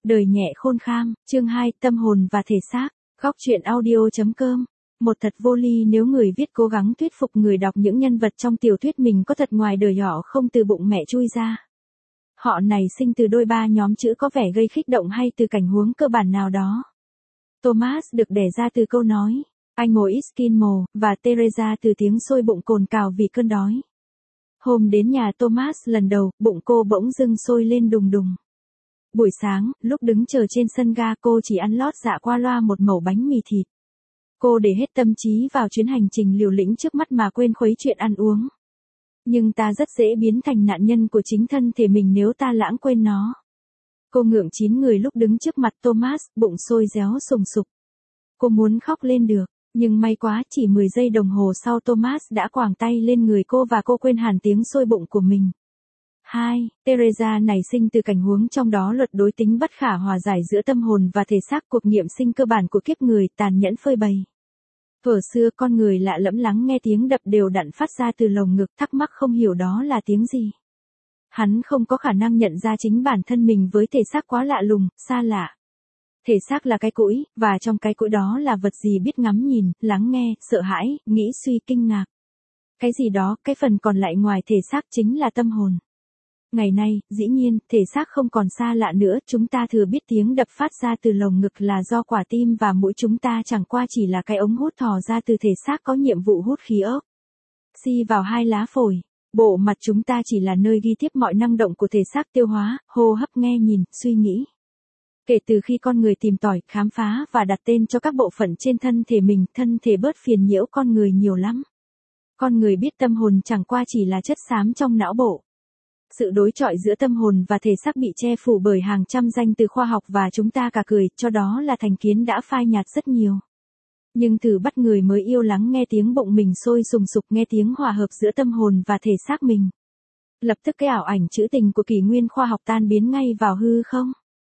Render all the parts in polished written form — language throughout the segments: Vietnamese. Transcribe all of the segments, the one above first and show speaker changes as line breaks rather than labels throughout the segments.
Đời nhẹ khôn kham, chương 2, tâm hồn và thể xác. Góc truyện audio.com. Một thật vô ly nếu người viết cố gắng thuyết phục người đọc những nhân vật trong tiểu thuyết mình có thật ngoài đời họ không từ bụng mẹ chui ra. Họ này sinh từ đôi ba nhóm chữ có vẻ gây kích động hay từ cảnh huống cơ bản nào đó. Thomas được đẻ ra từ câu nói, anh ngồi ít skin mồ, và Teresa từ tiếng sôi bụng cồn cào vì cơn đói. Hôm đến nhà Thomas lần đầu, bụng cô bỗng dưng sôi lên đùng đùng. Buổi sáng, lúc đứng chờ trên sân ga cô chỉ ăn lót dạ qua loa một mẩu bánh mì thịt. Cô để hết tâm trí vào chuyến hành trình liều lĩnh trước mắt mà quên khuấy chuyện ăn uống. Nhưng ta rất dễ biến thành nạn nhân của chính thân thể mình nếu ta lãng quên nó. Cô ngượng chín người lúc đứng trước mặt Thomas, bụng sôi réo sùng sục. Cô muốn khóc lên được, nhưng may quá chỉ 10 giây đồng hồ sau Thomas đã quàng tay lên người cô và cô quên hẳn tiếng sôi bụng của mình. 2. Teresa này sinh từ cảnh huống trong đó luật đối tính bất khả hòa giải giữa tâm hồn và thể xác, cuộc nghiệm sinh cơ bản của kiếp người tàn nhẫn phơi bày. Thuở xưa con người lạ lẫm lắng nghe tiếng đập đều đặn phát ra từ lồng ngực, thắc mắc không hiểu đó là tiếng gì. Hắn không có khả năng nhận ra chính bản thân mình với thể xác quá lạ lùng, xa lạ. Thể xác là cái cũi, và trong cái cũi đó là vật gì biết ngắm nhìn, lắng nghe, sợ hãi, nghĩ suy kinh ngạc. Cái gì đó, cái phần còn lại ngoài thể xác chính là tâm hồn. Ngày nay, dĩ nhiên, thể xác không còn xa lạ nữa, chúng ta thừa biết tiếng đập phát ra từ lồng ngực là do quả tim và mũi chúng ta chẳng qua chỉ là cái ống hút thò ra từ thể xác có nhiệm vụ hút khí oxy vào hai lá phổi. Bộ mặt chúng ta chỉ là nơi ghi tiếp mọi năng động của thể xác, tiêu hóa, hô hấp, nghe nhìn, suy nghĩ. Kể từ khi con người tìm tòi, khám phá và đặt tên cho các bộ phận trên thân thể mình, thân thể bớt phiền nhiễu con người nhiều lắm. Con người biết tâm hồn chẳng qua chỉ là chất xám trong não bộ. Sự đối chọi giữa tâm hồn và thể xác bị che phủ bởi hàng trăm danh từ khoa học và chúng ta cả cười cho đó là thành kiến đã phai nhạt rất nhiều. Nhưng thử bắt người mới yêu lắng nghe tiếng bụng mình sôi sùng sục, nghe tiếng hòa hợp giữa tâm hồn và thể xác mình. Lập tức cái ảo ảnh trữ tình của kỷ nguyên khoa học tan biến ngay vào hư không.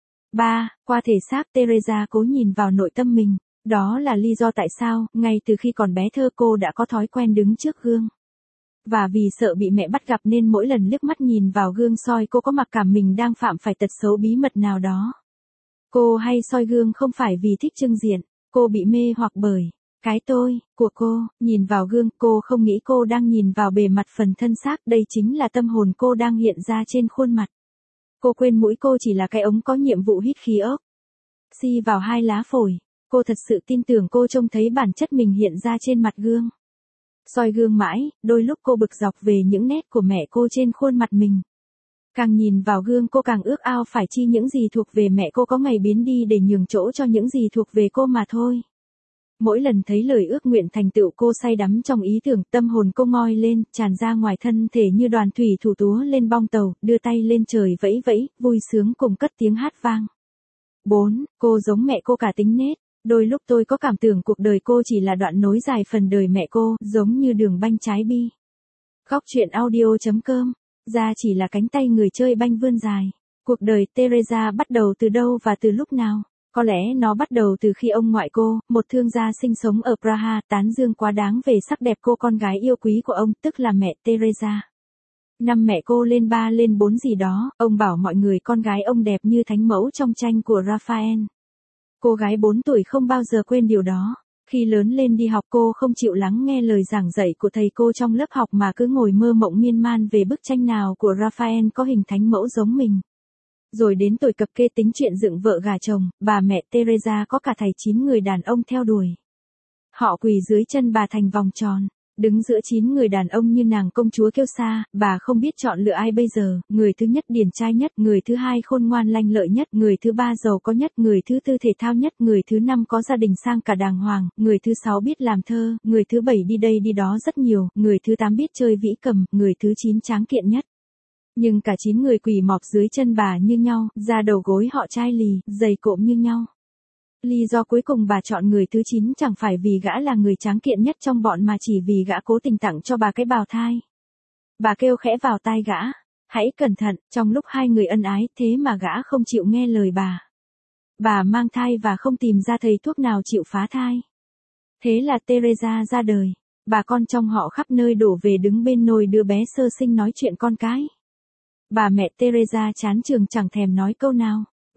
3. Qua thể xác, Teresa cố nhìn vào nội tâm mình. Đó là lý do tại sao, ngay từ khi còn bé thơ cô đã có thói quen đứng trước gương. Và vì sợ bị mẹ bắt gặp nên mỗi lần liếc mắt nhìn vào gương soi cô có mặc cảm mình đang phạm phải tật xấu bí mật nào đó. Cô hay soi gương không phải vì thích trưng diện, cô bị mê hoặc bởi cái tôi của cô. Nhìn vào gương, cô không nghĩ cô đang nhìn vào bề mặt phần thân xác, đây chính là tâm hồn cô đang hiện ra trên khuôn mặt. Cô quên mũi cô chỉ là cái ống có nhiệm vụ hít khí oxy vào hai lá phổi. Cô thật sự tin tưởng cô trông thấy bản chất mình hiện ra trên mặt gương. Soi gương mãi, đôi lúc cô bực dọc về những nét của mẹ cô trên khuôn mặt mình. Càng nhìn vào gương cô càng ước ao phải chi những gì thuộc về mẹ cô có ngày biến đi để nhường chỗ cho những gì thuộc về cô mà thôi. Mỗi lần thấy lời ước nguyện thành tựu cô say đắm trong ý tưởng, tâm hồn cô ngoi lên, tràn ra ngoài thân thể như đoàn thủy thủ túa lên bong tàu, đưa tay lên trời vẫy vẫy, vui sướng cùng cất tiếng hát vang. 4. Cô giống mẹ cô cả tính nết. Đôi lúc tôi có cảm tưởng cuộc đời cô chỉ là đoạn nối dài phần đời mẹ cô, giống như đường banh trái bi. Góc truyện audio.com. Ra chỉ là cánh tay người chơi banh vươn dài. Cuộc đời Teresa bắt đầu từ đâu và từ lúc nào? Có lẽ nó bắt đầu từ khi ông ngoại cô, một thương gia sinh sống ở Praha, tán dương quá đáng về sắc đẹp cô con gái yêu quý của ông, tức là mẹ Teresa. Năm mẹ cô lên 3 lên 4 gì đó, ông bảo mọi người con gái ông đẹp như thánh mẫu trong tranh của Raphael. Cô gái 4 tuổi không bao giờ quên điều đó. Khi lớn lên đi học cô không chịu lắng nghe lời giảng dạy của thầy cô trong lớp học mà cứ ngồi mơ mộng miên man về bức tranh nào của Raphael có hình thánh mẫu giống mình. Rồi đến tuổi cập kê tính chuyện dựng vợ gả chồng, bà mẹ Teresa có cả thầy 9 người đàn ông theo đuổi. Họ quỳ dưới chân bà thành vòng tròn. Đứng giữa 9 người đàn ông như nàng công chúa kiêu sa, bà không biết chọn lựa ai bây giờ, người thứ nhất điển trai nhất, người thứ hai khôn ngoan lanh lợi nhất, người thứ ba giàu có nhất, người thứ tư thể thao nhất, người thứ năm có gia đình sang cả đàng hoàng, người thứ sáu biết làm thơ, người thứ bảy đi đây đi đó rất nhiều, người thứ 8 biết chơi vĩ cầm, người thứ 9 tráng kiện nhất. Nhưng cả 9 người quỳ mọp dưới chân bà như nhau, da đầu gối họ chai lì, dày cộm như nhau. Lý do cuối cùng bà chọn người thứ 9 chẳng phải vì gã là người tráng kiện nhất trong bọn mà chỉ vì gã cố tình tặng cho bà cái bào thai. Bà kêu khẽ vào tai gã, hãy cẩn thận, trong lúc hai người ân ái, thế mà gã không chịu nghe lời bà. Bà mang thai và không tìm ra thầy thuốc nào chịu phá thai. Thế là Teresa ra đời, bà con trong họ khắp nơi đổ về đứng bên nôi đứa bé sơ sinh nói chuyện con cái. Bà mẹ Teresa chán trường chẳng thèm nói câu nào.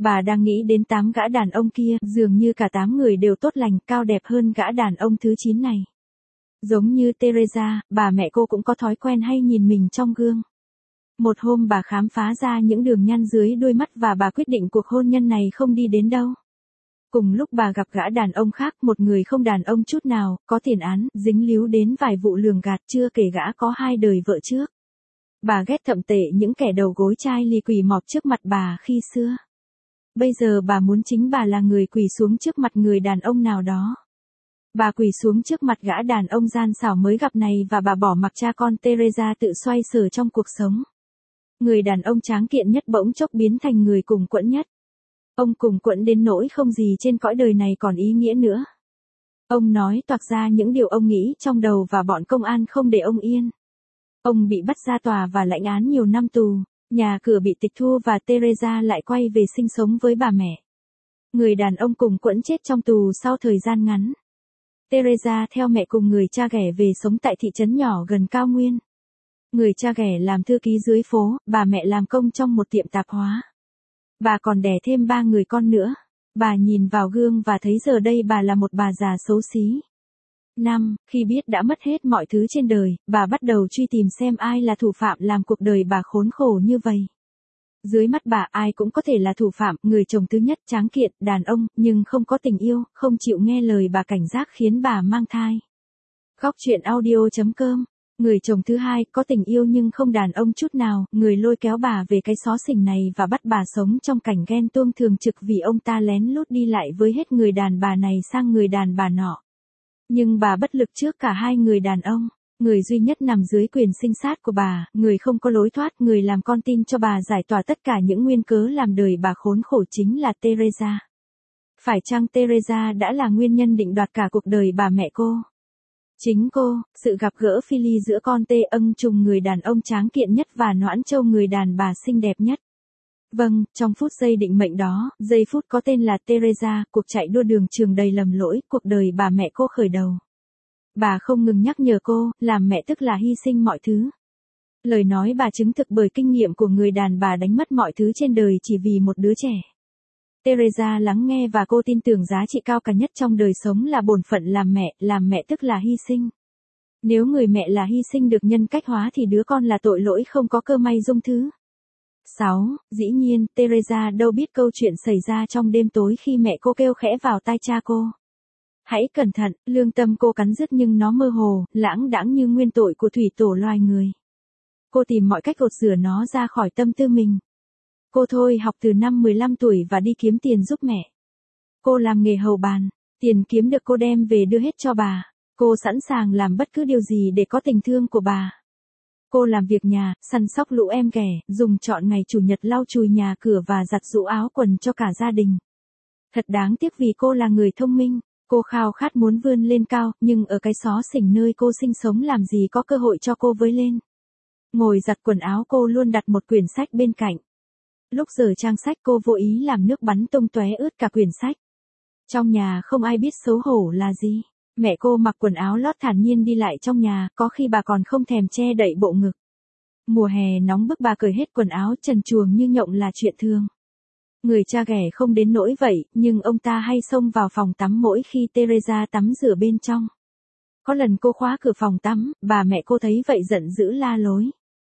Bà đang nghĩ đến 8 gã đàn ông kia, dường như cả 8 người đều tốt lành, cao đẹp hơn gã đàn ông thứ 9 này. Giống như Teresa, bà mẹ cô cũng có thói quen hay nhìn mình trong gương. Một hôm bà khám phá ra những đường nhăn dưới đôi mắt và bà quyết định cuộc hôn nhân này không đi đến đâu. Cùng lúc bà gặp gã đàn ông khác, một người không đàn ông chút nào, có tiền án, dính líu đến vài vụ lường gạt, chưa kể gã có 2 đời vợ trước. Bà ghét thậm tệ những kẻ đầu gối chai lì quỳ mọp trước mặt bà khi xưa. Bây giờ bà muốn chính bà là người quỳ xuống trước mặt người đàn ông nào đó. Bà quỳ xuống trước mặt gã đàn ông gian xảo mới gặp này và bà bỏ mặc cha con Teresa tự xoay sở trong cuộc sống. Người đàn ông tráng kiện nhất bỗng chốc biến thành người cùng quẫn nhất. Ông cùng quẫn đến nỗi không gì trên cõi đời này còn ý nghĩa nữa. Ông nói toạc ra những điều ông nghĩ trong đầu và bọn công an không để ông yên. Ông bị bắt ra tòa và lãnh án nhiều năm tù, nhà cửa bị tịch thu và Teresa lại quay về sinh sống với bà mẹ. Người đàn ông cùng quẫn chết trong tù sau thời gian ngắn. Teresa theo mẹ cùng người cha ghẻ về sống tại thị trấn nhỏ gần cao nguyên. Người cha ghẻ làm thư ký dưới phố, bà mẹ làm công trong một tiệm tạp hóa. Bà còn đẻ thêm 3 người con nữa. Bà nhìn vào gương và thấy giờ đây bà là một bà già xấu xí. Khi biết đã mất hết mọi thứ trên đời, bà bắt đầu truy tìm xem ai là thủ phạm làm cuộc đời bà khốn khổ như vậy. Dưới mắt bà ai cũng có thể là thủ phạm, người chồng thứ nhất tráng kiện, đàn ông, nhưng không có tình yêu, không chịu nghe lời bà cảnh giác khiến bà mang thai. Khóc chuyện audio.com. Người chồng thứ hai có tình yêu nhưng không đàn ông chút nào, người lôi kéo bà về cái xó xỉnh này và bắt bà sống trong cảnh ghen tuông thường trực vì ông ta lén lút đi lại với hết người đàn bà này sang người đàn bà nọ. Nhưng bà bất lực trước cả hai người đàn ông. Người duy nhất nằm dưới quyền sinh sát của bà, người không có lối thoát, người làm con tin cho bà giải tỏa tất cả những nguyên cớ làm đời bà khốn khổ chính là Teresa. Phải chăng Teresa đã là nguyên nhân định đoạt cả cuộc đời bà mẹ cô? Chính cô, sự gặp gỡ phi ly giữa con tê ân trùng người đàn ông tráng kiện nhất và Noãn Châu người đàn bà xinh đẹp nhất. Vâng, trong phút giây định mệnh đó, giây phút có tên là Teresa, cuộc chạy đua đường trường đầy lầm lỗi, cuộc đời bà mẹ cô khởi đầu. Bà không ngừng nhắc nhở cô, làm mẹ tức là hy sinh mọi thứ. Lời nói bà chứng thực bởi kinh nghiệm của người đàn bà đánh mất mọi thứ trên đời chỉ vì một đứa trẻ. Teresa lắng nghe và cô tin tưởng giá trị cao cả nhất trong đời sống là bổn phận làm mẹ tức là hy sinh. Nếu người mẹ là hy sinh được nhân cách hóa thì đứa con là tội lỗi không có cơ may dung thứ. 6. Dĩ nhiên, Teresa đâu biết câu chuyện xảy ra trong đêm tối khi mẹ cô kêu khẽ vào tai cha cô. Hãy cẩn thận, lương tâm cô cắn rứt nhưng nó mơ hồ, lãng đãng như nguyên tội của thủy tổ loài người. Cô tìm mọi cách gột rửa nó ra khỏi tâm tư mình. Cô thôi học từ năm 15 tuổi và đi kiếm tiền giúp mẹ. Cô làm nghề hầu bàn, tiền kiếm được cô đem về đưa hết cho bà. Cô sẵn sàng làm bất cứ điều gì để có tình thương của bà. Cô làm việc nhà, săn sóc lũ em ghẻ, dùng trọn ngày chủ nhật lau chùi nhà cửa và giặt giũ áo quần cho cả gia đình. Thật đáng tiếc vì cô là người thông minh. Cô khao khát muốn vươn lên cao, nhưng ở cái xó xỉnh nơi cô sinh sống làm gì có cơ hội cho cô với lên. Ngồi giặt quần áo cô luôn đặt một quyển sách bên cạnh. Lúc rời trang sách cô vô ý làm nước bắn tung tóe ướt cả quyển sách. Trong nhà không ai biết xấu hổ là gì. Mẹ cô mặc quần áo lót thản nhiên đi lại trong nhà, có khi bà còn không thèm che đậy bộ ngực. Mùa hè nóng bức bà cởi hết quần áo trần truồng như nhộng là chuyện thường. Người cha ghẻ không đến nỗi vậy, nhưng ông ta hay xông vào phòng tắm mỗi khi Teresa tắm rửa bên trong. Có lần cô khóa cửa phòng tắm, bà mẹ cô thấy vậy giận dữ la lối.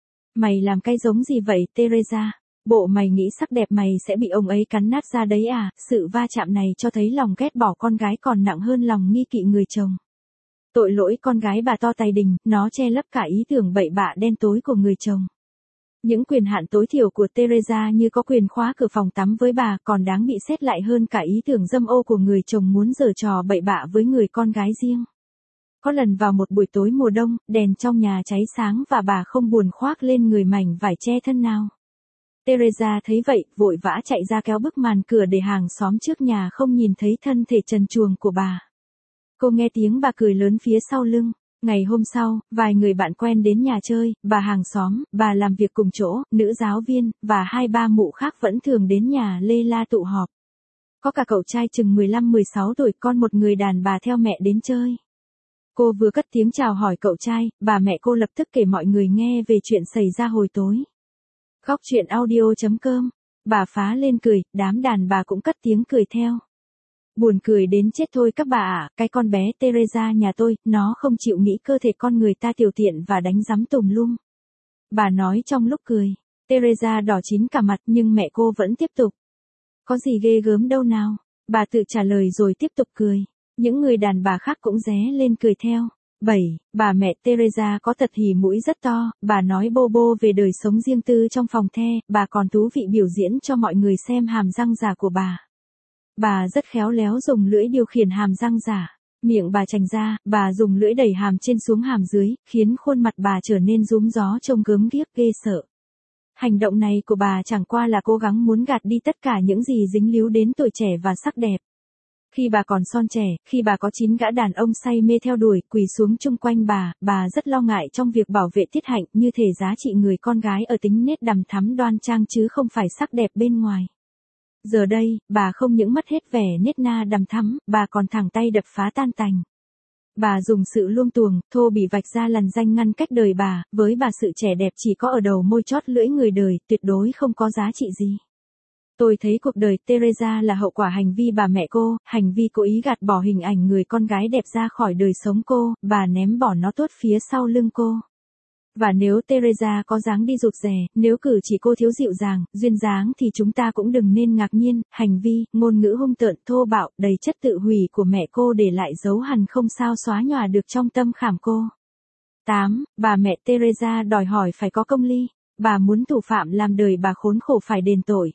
Mày làm cái giống gì vậy Teresa? Bộ mày nghĩ sắc đẹp mày sẽ bị ông ấy cắn nát ra đấy à? Sự va chạm này cho thấy lòng ghét bỏ con gái còn nặng hơn lòng nghi kỵ người chồng. Tội lỗi con gái bà to tài đình, nó che lấp cả ý tưởng bậy bạ đen tối của người chồng. Những quyền hạn tối thiểu của Teresa như có quyền khóa cửa phòng tắm với bà còn đáng bị xét lại hơn cả ý tưởng dâm ô của người chồng muốn giở trò bậy bạ với người con gái riêng. Có lần vào một buổi tối mùa đông, đèn trong nhà cháy sáng và bà không buồn khoác lên người mảnh vải che thân nào. Teresa thấy vậy, vội vã chạy ra kéo bức màn cửa để hàng xóm trước nhà không nhìn thấy thân thể trần truồng của bà. Cô nghe tiếng bà cười lớn phía sau lưng. Ngày hôm sau, vài người bạn quen đến nhà chơi, bà hàng xóm, bà làm việc cùng chỗ, nữ giáo viên, và 2-3 mụ khác vẫn thường đến nhà lê la tụ họp. Có cả cậu trai chừng 15-16 tuổi con một người đàn bà theo mẹ đến chơi. Cô vừa cất tiếng chào hỏi cậu trai, bà mẹ cô lập tức kể mọi người nghe về chuyện xảy ra hồi tối. Khóc chuyện audio.com Bà phá lên cười, đám đàn bà cũng cất tiếng cười theo. Buồn cười đến chết thôi các bà ạ, cái con bé Teresa nhà tôi, nó không chịu nghĩ cơ thể con người ta tiểu tiện và đánh giấm tùm lum. Bà nói trong lúc cười. Teresa đỏ chín cả mặt nhưng mẹ cô vẫn tiếp tục. Có gì ghê gớm đâu nào. Bà tự trả lời rồi tiếp tục cười. Những người đàn bà khác cũng ré lên cười theo. 7. Bà mẹ Teresa có tật hì mũi rất to, bà nói bô bô về đời sống riêng tư trong phòng the, bà còn thú vị biểu diễn cho mọi người xem hàm răng giả của bà. Bà rất khéo léo dùng lưỡi điều khiển hàm răng giả. Miệng bà chành ra, bà dùng lưỡi đẩy hàm trên xuống hàm dưới, khiến khuôn mặt bà trở nên rúm gió trông gớm ghiếc ghê sợ. Hành động này của bà chẳng qua là cố gắng muốn gạt đi tất cả những gì dính líu đến tuổi trẻ và sắc đẹp. Khi bà còn son trẻ, khi bà có 9 gã đàn ông say mê theo đuổi, quỳ xuống chung quanh bà rất lo ngại trong việc bảo vệ tiết hạnh như thể giá trị người con gái ở tính nết đằm thắm đoan trang chứ không phải sắc đẹp bên ngoài. Giờ đây, bà không những mất hết vẻ nết na đằm thắm, bà còn thẳng tay đập phá tan tành. Bà dùng sự luông tuồng, thô bỉ vạch ra lằn ranh ngăn cách đời bà, với bà sự trẻ đẹp chỉ có ở đầu môi chót lưỡi người đời, tuyệt đối không có giá trị gì. Tôi thấy cuộc đời Teresa là hậu quả hành vi bà mẹ cô, hành vi cố ý gạt bỏ hình ảnh người con gái đẹp ra khỏi đời sống cô, bà ném bỏ nó tuốt phía sau lưng cô. Và nếu Teresa có dáng đi rụt rè, nếu cử chỉ cô thiếu dịu dàng, duyên dáng thì chúng ta cũng đừng nên ngạc nhiên, hành vi, ngôn ngữ hung tợn, thô bạo, đầy chất tự hủy của mẹ cô để lại dấu hằn không sao xóa nhòa được trong tâm khảm cô. 8. Bà mẹ Teresa đòi hỏi phải có công ly. Bà muốn thủ phạm làm đời bà khốn khổ phải đền tội.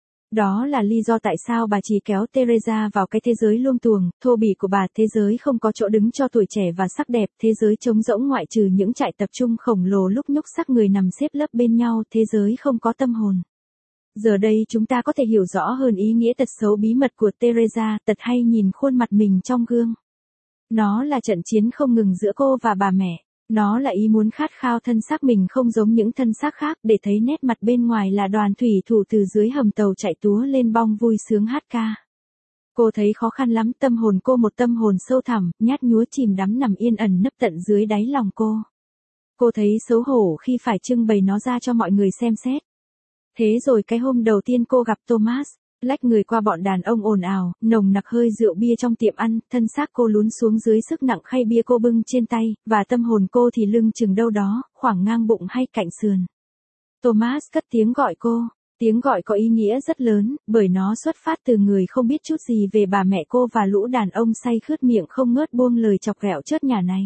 Đó là lý do tại sao bà chỉ kéo Teresa vào cái thế giới luông tuồng, thô bỉ của bà. Thế giới không có chỗ đứng cho tuổi trẻ và sắc đẹp, thế giới trống rỗng ngoại trừ những trại tập trung khổng lồ lúc nhúc sắc người nằm xếp lớp bên nhau, thế giới không có tâm hồn. Giờ đây chúng ta có thể hiểu rõ hơn ý nghĩa tật xấu bí mật của Teresa, tật hay nhìn khuôn mặt mình trong gương. Nó là trận chiến không ngừng giữa cô và bà mẹ. Nó là ý muốn khát khao thân xác mình không giống những thân xác khác, để thấy nét mặt bên ngoài là đoàn thủy thủ từ dưới hầm tàu chạy túa lên bong vui sướng hát ca. Cô thấy khó khăn lắm, tâm hồn cô một tâm hồn sâu thẳm, nhát nhúa chìm đắm nằm yên ẩn nấp tận dưới đáy lòng cô. Cô thấy xấu hổ khi phải trưng bày nó ra cho mọi người xem xét. Thế rồi cái hôm đầu tiên cô gặp Thomas, lách người qua bọn đàn ông ồn ào, nồng nặc hơi rượu bia trong tiệm ăn, thân xác cô lún xuống dưới sức nặng khay bia cô bưng trên tay, và tâm hồn cô thì lưng chừng đâu đó, khoảng ngang bụng hay cạnh sườn. Thomas cất tiếng gọi cô. Tiếng gọi có ý nghĩa rất lớn, bởi nó xuất phát từ người không biết chút gì về bà mẹ cô và lũ đàn ông say khướt miệng không ngớt buông lời chọc ghẹo chớt nhà này.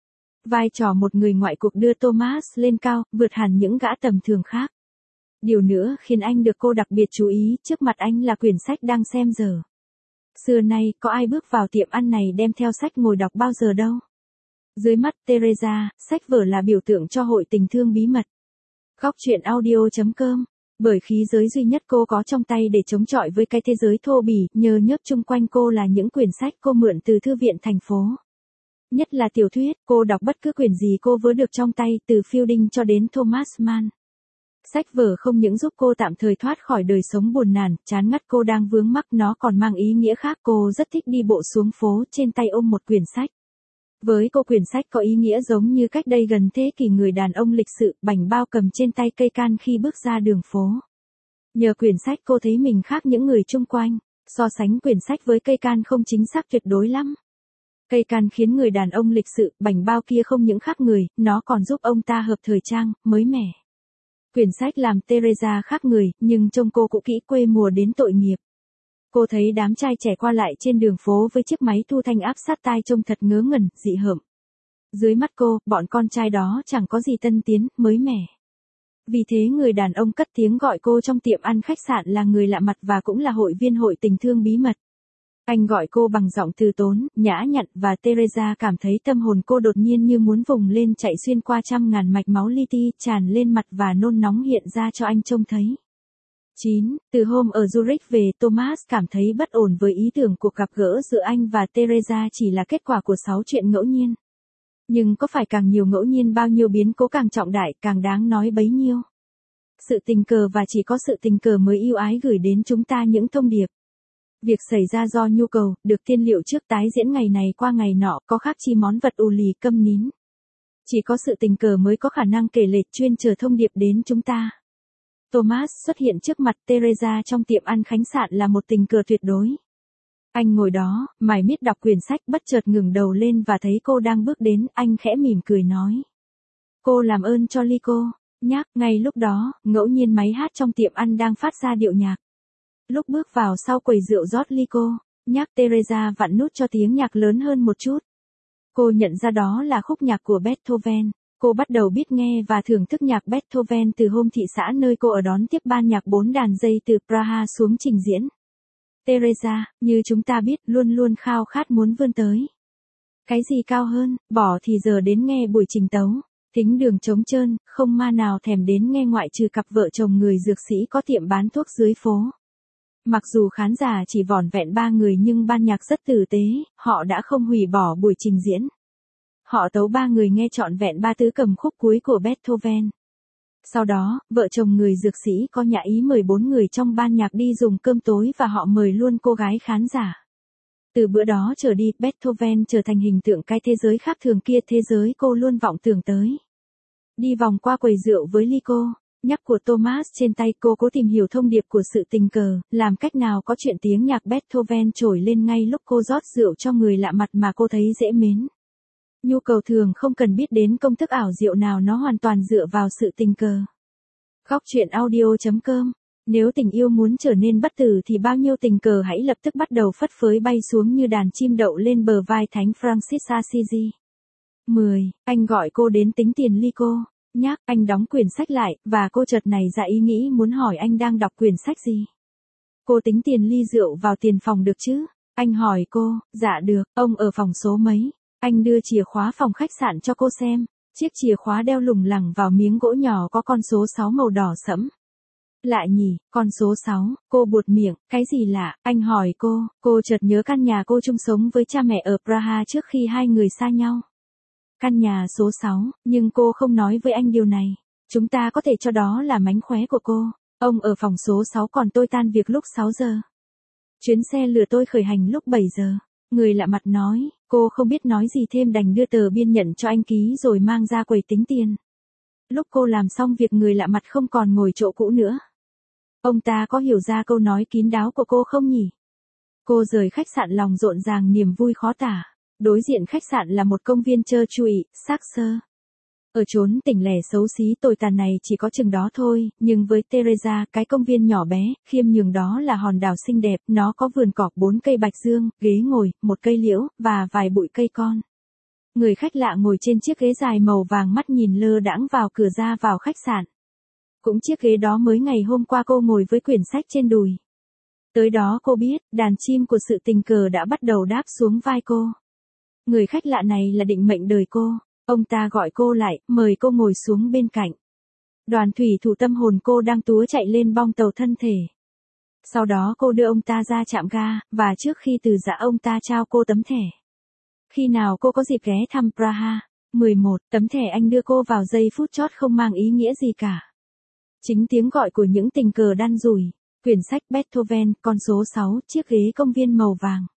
Vai trò một người ngoại cuộc đưa Thomas lên cao, vượt hẳn những gã tầm thường khác. Điều nữa khiến anh được cô đặc biệt chú ý, trước mặt anh là quyển sách đang xem giờ. Xưa nay, có ai bước vào tiệm ăn này đem theo sách ngồi đọc bao giờ đâu. Dưới mắt Teresa, sách vở là biểu tượng cho hội tình thương bí mật. Góc truyện audio.com. Bởi khí giới duy nhất cô có trong tay để chống chọi với cái thế giới thô bỉ, nhờ nhớp chung quanh cô là những quyển sách cô mượn từ thư viện thành phố. Nhất là tiểu thuyết, cô đọc bất cứ quyển gì cô vớ được trong tay, từ Fielding cho đến Thomas Mann. Sách vở không những giúp cô tạm thời thoát khỏi đời sống buồn nản, chán ngắt cô đang vướng mắc, nó còn mang ý nghĩa khác. Cô rất thích đi bộ xuống phố, trên tay ôm một quyển sách. Với cô quyển sách có ý nghĩa giống như cách đây gần thế kỷ người đàn ông lịch sự, bảnh bao cầm trên tay cây can khi bước ra đường phố. Nhờ quyển sách cô thấy mình khác những người chung quanh, so sánh quyển sách với cây can không chính xác tuyệt đối lắm. Cây can khiến người đàn ông lịch sự, bảnh bao kia không những khác người, nó còn giúp ông ta hợp thời trang, mới mẻ. Quyển sách làm Teresa khác người, nhưng trông cô cũ kỹ quê mùa đến tội nghiệp. Cô thấy đám trai trẻ qua lại trên đường phố với chiếc máy thu thanh áp sát tai trông thật ngớ ngẩn, dị hợm. Dưới mắt cô, bọn con trai đó chẳng có gì tân tiến, mới mẻ. Vì thế người đàn ông cất tiếng gọi cô trong tiệm ăn khách sạn là người lạ mặt và cũng là hội viên hội tình thương bí mật. Anh gọi cô bằng giọng từ tốn, nhã nhặn và Teresa cảm thấy tâm hồn cô đột nhiên như muốn vùng lên chạy xuyên qua trăm ngàn mạch máu li ti, tràn lên mặt và nôn nóng hiện ra cho anh trông thấy. 9. Từ hôm ở Zurich về, Thomas cảm thấy bất ổn với ý tưởng cuộc gặp gỡ giữa anh và Teresa chỉ là kết quả của 6 chuyện ngẫu nhiên. Nhưng có phải càng nhiều ngẫu nhiên bao nhiêu biến cố càng trọng đại, càng đáng nói bấy nhiêu. Sự tình cờ và chỉ có sự tình cờ mới ưu ái gửi đến chúng ta những thông điệp. Việc xảy ra do nhu cầu, được tiên liệu trước tái diễn ngày này qua ngày nọ, có khác chi món vật ù lì câm nín. Chỉ có sự tình cờ mới có khả năng kể lệch chuyên chờ thông điệp đến chúng ta. Thomas xuất hiện trước mặt Teresa trong tiệm ăn khách sạn là một tình cờ tuyệt đối. Anh ngồi đó, mải miết đọc quyển sách, bất chợt ngừng đầu lên và thấy cô đang bước đến, anh khẽ mỉm cười nói. Cô làm ơn cho ly cô, nhắc. Ngay lúc đó, ngẫu nhiên máy hát trong tiệm ăn đang phát ra điệu nhạc. Lúc bước vào sau quầy rượu rót ly cô, nhắc, Teresa vặn nút cho tiếng nhạc lớn hơn một chút. Cô nhận ra đó là khúc nhạc của Beethoven. Cô bắt đầu biết nghe và thưởng thức nhạc Beethoven từ hôm thị xã nơi cô ở đón tiếp ban nhạc 4 đàn dây từ Praha xuống trình diễn. Teresa, như chúng ta biết, luôn luôn khao khát muốn vươn tới. Cái gì cao hơn, bỏ thì giờ đến nghe buổi trình tấu. Thính đường trống trơn, không ma nào thèm đến nghe ngoại trừ cặp vợ chồng người dược sĩ có tiệm bán thuốc dưới phố. Mặc dù khán giả chỉ vỏn vẹn 3 người nhưng ban nhạc rất tử tế, họ đã không hủy bỏ buổi trình diễn. Họ tấu 3 người nghe trọn vẹn 3 tứ cầm khúc cuối của Beethoven. Sau đó, vợ chồng người dược sĩ có nhã ý mời 4 người trong ban nhạc đi dùng cơm tối và họ mời luôn cô gái khán giả. Từ bữa đó trở đi, Beethoven trở thành hình tượng cái thế giới khác thường kia, thế giới cô luôn vọng tưởng tới. Đi vòng qua quầy rượu với ly cô, nhắc của Thomas trên tay, cô cố tìm hiểu thông điệp của sự tình cờ, làm cách nào có chuyện tiếng nhạc Beethoven trồi lên ngay lúc cô rót rượu cho người lạ mặt mà cô thấy dễ mến. Nhu cầu thường không cần biết đến công thức ảo diệu nào, nó hoàn toàn dựa vào sự tình cờ. Góc truyện audio.com. Nếu tình yêu muốn trở nên bất tử thì bao nhiêu tình cờ hãy lập tức bắt đầu phất phới bay xuống như đàn chim đậu lên bờ vai Thánh Francis Assisi. 10. Anh gọi cô đến tính tiền ly cô. Nhắc, anh đóng quyển sách lại, và cô chợt nảy ra ý nghĩ muốn hỏi anh đang đọc quyển sách gì. Cô tính tiền ly rượu vào tiền phòng được chứ? Anh hỏi cô, dạ được, ông ở phòng số mấy? Anh đưa chìa khóa phòng khách sạn cho cô xem. Chiếc chìa khóa đeo lủng lẳng vào miếng gỗ nhỏ có con số 6 màu đỏ sẫm. Lạ nhỉ, con số 6, cô buột miệng, cái gì lạ, anh hỏi cô chợt nhớ căn nhà cô chung sống với cha mẹ ở Praha trước khi hai người xa nhau. Căn nhà số 6, nhưng cô không nói với anh điều này. Chúng ta có thể cho đó là mánh khóe của cô. Ông ở phòng số 6 còn tôi tan việc lúc 6 giờ. Chuyến xe lừa tôi khởi hành lúc 7 giờ. Người lạ mặt nói, cô không biết nói gì thêm đành đưa tờ biên nhận cho anh ký rồi mang ra quầy tính tiền. Lúc cô làm xong việc, người lạ mặt không còn ngồi chỗ cũ nữa. Ông ta có hiểu ra câu nói kín đáo của cô không nhỉ? Cô rời khách sạn lòng rộn ràng niềm vui khó tả. Đối diện khách sạn là một công viên trơ trụi, xác xơ. Ở chốn tỉnh lẻ xấu xí tồi tàn này chỉ có chừng đó thôi, nhưng với Teresa, cái công viên nhỏ bé, khiêm nhường đó là hòn đảo xinh đẹp, nó có vườn cỏ, 4 cây bạch dương, ghế ngồi, 1 cây liễu, và vài bụi cây con. Người khách lạ ngồi trên chiếc ghế dài màu vàng, mắt nhìn lơ đãng vào cửa ra vào khách sạn. Cũng chiếc ghế đó mới ngày hôm qua cô ngồi với quyển sách trên đùi. Tới đó cô biết, đàn chim của sự tình cờ đã bắt đầu đáp xuống vai cô. Người khách lạ này là định mệnh đời cô. Ông ta gọi cô lại, mời cô ngồi xuống bên cạnh. Đoàn thủy thủ tâm hồn cô đang túa chạy lên bong tàu thân thể. Sau đó cô đưa ông ta ra trạm ga, và trước khi từ giã ông ta trao cô tấm thẻ. Khi nào cô có dịp ghé thăm Praha? 11. Tấm thẻ anh đưa cô vào giây phút chót không mang ý nghĩa gì cả. Chính tiếng gọi của những tình cờ đan rủi. Quyển sách Beethoven, con số 6, chiếc ghế công viên màu vàng.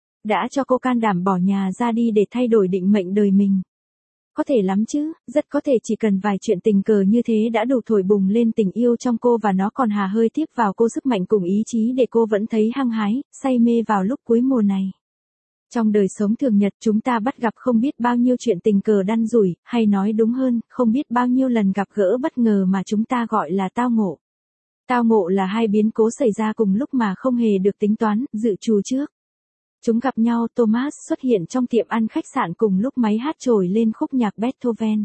Đã cho cô can đảm bỏ nhà ra đi để thay đổi định mệnh đời mình. Có thể lắm chứ, rất có thể chỉ cần vài chuyện tình cờ như thế đã đủ thổi bùng lên tình yêu trong cô, và nó còn hà hơi tiếp vào cô sức mạnh cùng ý chí để cô vẫn thấy hăng hái, say mê vào lúc cuối mùa này. Trong đời sống thường nhật chúng ta bắt gặp không biết bao nhiêu chuyện tình cờ đan rủi, hay nói đúng hơn, không biết bao nhiêu lần gặp gỡ bất ngờ mà chúng ta gọi là tao ngộ. Tao ngộ là hai biến cố xảy ra cùng lúc mà không hề được tính toán, dự trù trước. Chúng gặp nhau, Thomas xuất hiện trong tiệm ăn khách sạn cùng lúc máy hát trồi lên khúc nhạc Beethoven.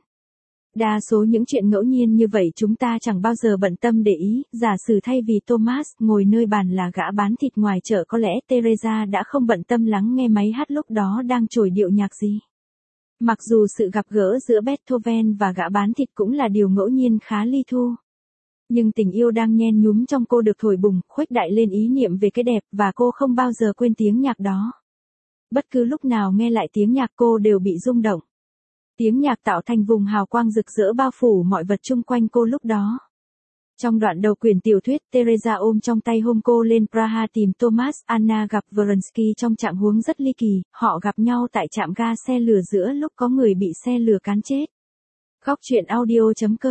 Đa số những chuyện ngẫu nhiên như vậy chúng ta chẳng bao giờ bận tâm để ý, giả sử thay vì Thomas ngồi nơi bàn là gã bán thịt ngoài chợ, có lẽ Teresa đã không bận tâm lắng nghe máy hát lúc đó đang trồi điệu nhạc gì. Mặc dù sự gặp gỡ giữa Beethoven và gã bán thịt cũng là điều ngẫu nhiên khá ly thu. Nhưng tình yêu đang nhen nhúm trong cô được thổi bùng, khuếch đại lên ý niệm về cái đẹp, và cô không bao giờ quên tiếng nhạc đó. Bất cứ lúc nào nghe lại tiếng nhạc cô đều bị rung động. Tiếng nhạc tạo thành vùng hào quang rực rỡ bao phủ mọi vật chung quanh cô lúc đó. Trong đoạn đầu quyển tiểu thuyết, Teresa ôm trong tay hôm cô lên Praha tìm Thomas, Anna gặp Vronsky trong trạng huống rất ly kỳ, họ gặp nhau tại trạm ga xe lửa giữa lúc có người bị xe lửa cán chết. Góc truyện audio.com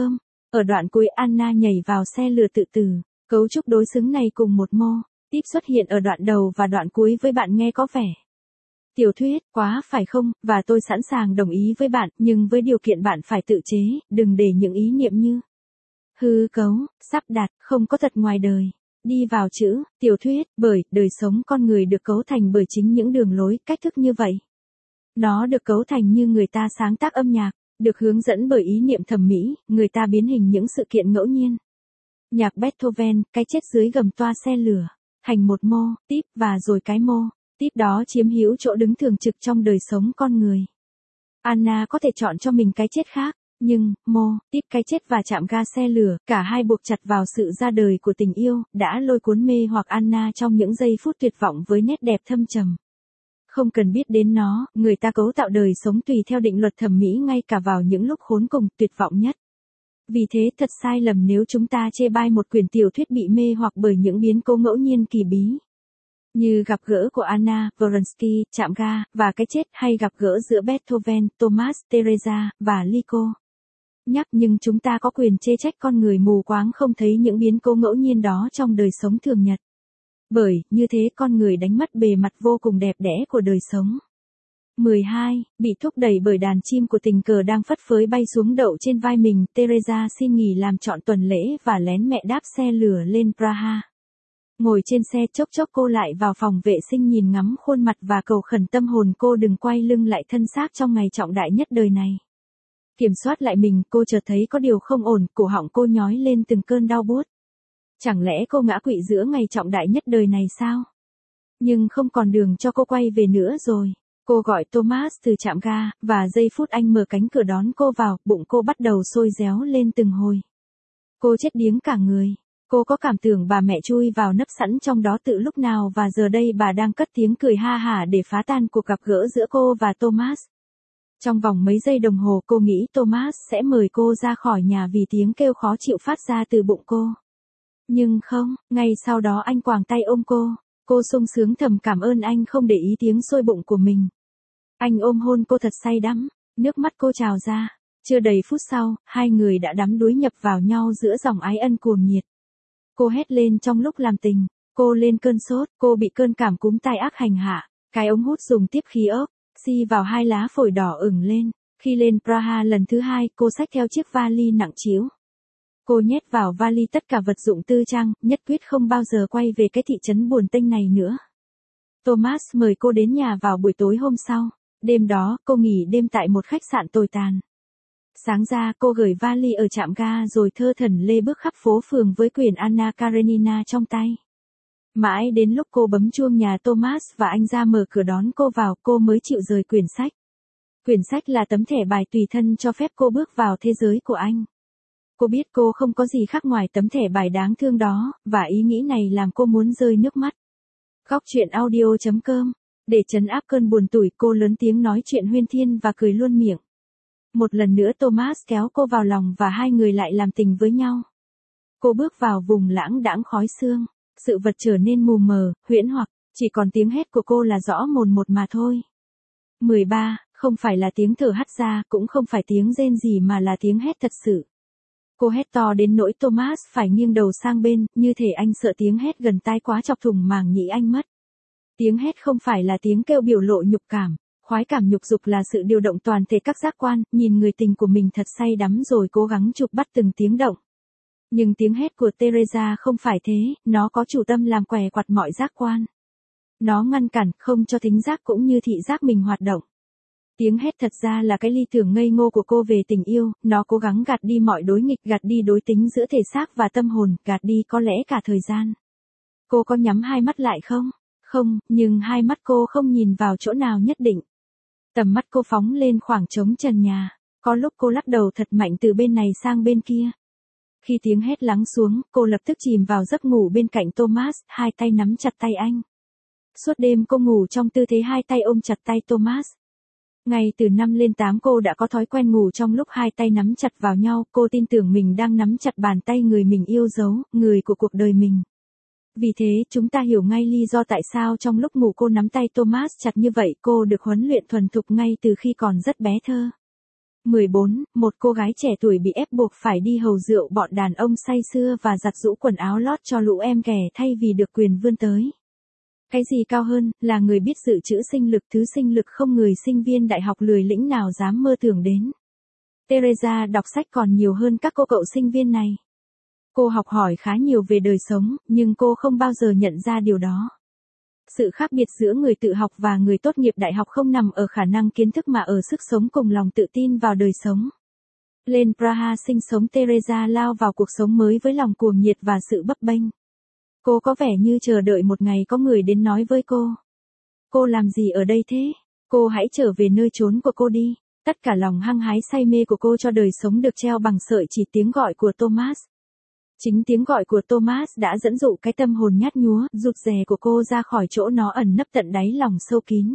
Ở đoạn cuối Anna nhảy vào xe lửa tự tử. Cấu trúc đối xứng này cùng một mô típ xuất hiện ở đoạn đầu và đoạn cuối với bạn nghe có vẻ tiểu thuyết quá phải không, và tôi sẵn sàng đồng ý với bạn, nhưng với điều kiện bạn phải tự chế, đừng để những ý niệm như hư cấu, sắp đặt, không có thật ngoài đời đi vào chữ tiểu thuyết, bởi đời sống con người được cấu thành bởi chính những đường lối, cách thức như vậy. Nó được cấu thành như người ta sáng tác âm nhạc, được hướng dẫn bởi ý niệm thẩm mỹ, người ta biến hình những sự kiện ngẫu nhiên. Nhạc Beethoven, cái chết dưới gầm toa xe lửa, thành một mô típ và rồi cái mô típ đó chiếm hữu chỗ đứng thường trực trong đời sống con người. Anna có thể chọn cho mình cái chết khác, nhưng mô típ cái chết và chạm ga xe lửa, cả hai buộc chặt vào sự ra đời của tình yêu, đã lôi cuốn mê hoặc Anna trong những giây phút tuyệt vọng với nét đẹp thâm trầm. Không cần biết đến nó, người ta cấu tạo đời sống tùy theo định luật thẩm mỹ ngay cả vào những lúc khốn cùng, tuyệt vọng nhất. Vì thế thật sai lầm nếu chúng ta chê bai một quyển tiểu thuyết bị mê hoặc bởi những biến cố ngẫu nhiên kỳ bí. Như gặp gỡ của Anna, Vronsky, chạm ga, và cái chết, hay gặp gỡ giữa Beethoven, Thomas, Teresa, và Lico. Nhưng chúng ta có quyền chê trách con người mù quáng không thấy những biến cố ngẫu nhiên đó trong đời sống thường nhật. Bởi, như thế con người đánh mất bề mặt vô cùng đẹp đẽ của đời sống. 12. Bị thúc đẩy bởi đàn chim của tình cờ đang phất phới bay xuống đậu trên vai mình, Teresa xin nghỉ làm trọn tuần lễ và lén mẹ đáp xe lửa lên Praha. Ngồi trên xe chốc chốc cô lại vào phòng vệ sinh nhìn ngắm khuôn mặt và cầu khẩn tâm hồn cô đừng quay lưng lại thân xác trong ngày trọng đại nhất đời này. Kiểm soát lại mình, cô chợt thấy có điều không ổn, cổ họng cô nhói lên từng cơn đau buốt. Chẳng lẽ cô ngã quỵ giữa ngày trọng đại nhất đời này sao? Nhưng không còn đường cho cô quay về nữa rồi. Cô gọi Thomas từ trạm ga, và giây phút anh mở cánh cửa đón cô vào, bụng cô bắt đầu sôi réo lên từng hồi. Cô chết điếng cả người. Cô có cảm tưởng bà mẹ chui vào nấp sẵn trong đó từ lúc nào và giờ đây bà đang cất tiếng cười ha hả để phá tan cuộc gặp gỡ giữa cô và Thomas. Trong vòng mấy giây đồng hồ cô nghĩ Thomas sẽ mời cô ra khỏi nhà vì tiếng kêu khó chịu phát ra từ bụng cô. Nhưng không, ngay sau đó anh quàng tay ôm cô. Cô sung sướng thầm cảm ơn anh không để ý tiếng sôi bụng của mình. Anh ôm hôn cô thật say đắm, nước mắt cô trào ra. Chưa đầy phút sau, hai người đã đắm đuối nhập vào nhau giữa dòng ái ân cuồng nhiệt. Cô hét lên trong lúc làm tình, cô lên cơn sốt, cô bị cơn cảm cúm tai ác hành hạ. Cái ống hút dùng tiếp khí xi vào hai lá phổi đỏ ửng lên. Khi lên Praha lần thứ hai, cô xách theo chiếc vali nặng trĩu. Cô nhét vào vali tất cả vật dụng tư trang, nhất quyết không bao giờ quay về cái thị trấn buồn tênh này nữa. Thomas mời cô đến nhà vào buổi tối hôm sau. Đêm đó, cô nghỉ đêm tại một khách sạn tồi tàn. Sáng ra cô gửi vali ở trạm ga rồi thơ thẩn lê bước khắp phố phường với quyển Anna Karenina trong tay. Mãi đến lúc cô bấm chuông nhà Thomas và anh ra mở cửa đón cô vào, cô mới chịu rời quyển sách. Quyển sách là tấm thẻ bài tùy thân cho phép cô bước vào thế giới của anh. Cô biết cô không có gì khác ngoài tấm thẻ bài đáng thương đó, và ý nghĩ này làm cô muốn rơi nước mắt. Góc truyện audio.com. Để trấn áp cơn buồn tủi, cô lớn tiếng nói chuyện huyên thuyên và cười luôn miệng. Một lần nữa Thomas kéo cô vào lòng và hai người lại làm tình với nhau. Cô bước vào vùng lãng đãng khói sương. Sự vật trở nên mù mờ, huyễn hoặc, chỉ còn tiếng hét của cô là rõ mồn một mà thôi. 13. Không phải là tiếng thở hắt ra, cũng không phải tiếng rên gì mà là tiếng hét thật sự. Cô hét to đến nỗi Thomas phải nghiêng đầu sang bên, như thể anh sợ tiếng hét gần tai quá chọc thủng màng nhĩ anh mất. Tiếng hét không phải là tiếng kêu biểu lộ nhục cảm, khoái cảm nhục dục là sự điều động toàn thể các giác quan, nhìn người tình của mình thật say đắm rồi cố gắng chụp bắt từng tiếng động. Nhưng tiếng hét của Teresa không phải thế, nó có chủ tâm làm què quặt mọi giác quan. Nó ngăn cản, không cho thính giác cũng như thị giác mình hoạt động. Tiếng hét thật ra là cái lý tưởng ngây ngô của cô về tình yêu, nó cố gắng gạt đi mọi đối nghịch, gạt đi đối tính giữa thể xác và tâm hồn, gạt đi có lẽ cả thời gian. Cô có nhắm hai mắt lại không? Không, nhưng hai mắt cô không nhìn vào chỗ nào nhất định. Tầm mắt cô phóng lên khoảng trống trần nhà, có lúc cô lắc đầu thật mạnh từ bên này sang bên kia. Khi tiếng hét lắng xuống, cô lập tức chìm vào giấc ngủ bên cạnh Thomas, hai tay nắm chặt tay anh. Suốt đêm cô ngủ trong tư thế hai tay ôm chặt tay Thomas. Ngay từ 5 lên 8 cô đã có thói quen ngủ trong lúc hai tay nắm chặt vào nhau, cô tin tưởng mình đang nắm chặt bàn tay người mình yêu dấu, người của cuộc đời mình. Vì thế, chúng ta hiểu ngay lý do tại sao trong lúc ngủ cô nắm tay Thomas chặt như vậy, cô được huấn luyện thuần thục ngay từ khi còn rất bé thơ. 14. Một cô gái trẻ tuổi bị ép buộc phải đi hầu rượu bọn đàn ông say sưa và giặt giũ quần áo lót cho lũ em ghẻ thay vì được quyền vươn tới. Cái gì cao hơn, là người biết dự trữ sinh lực, thứ sinh lực không người sinh viên đại học lười lĩnh nào dám mơ tưởng đến. Teresa đọc sách còn nhiều hơn các cô cậu sinh viên này. Cô học hỏi khá nhiều về đời sống, nhưng cô không bao giờ nhận ra điều đó. Sự khác biệt giữa người tự học và người tốt nghiệp đại học không nằm ở khả năng kiến thức mà ở sức sống cùng lòng tự tin vào đời sống. Lên Praha sinh sống, Teresa lao vào cuộc sống mới với lòng cuồng nhiệt và sự bấp bênh. Cô có vẻ như chờ đợi một ngày có người đến nói với cô. Cô làm gì ở đây thế? Cô hãy trở về nơi trốn của cô đi. Tất cả lòng hăng hái say mê của cô cho đời sống được treo bằng sợi chỉ tiếng gọi của Thomas. Chính tiếng gọi của Thomas đã dẫn dụ cái tâm hồn nhát nhúa, rụt rè của cô ra khỏi chỗ nó ẩn nấp tận đáy lòng sâu kín.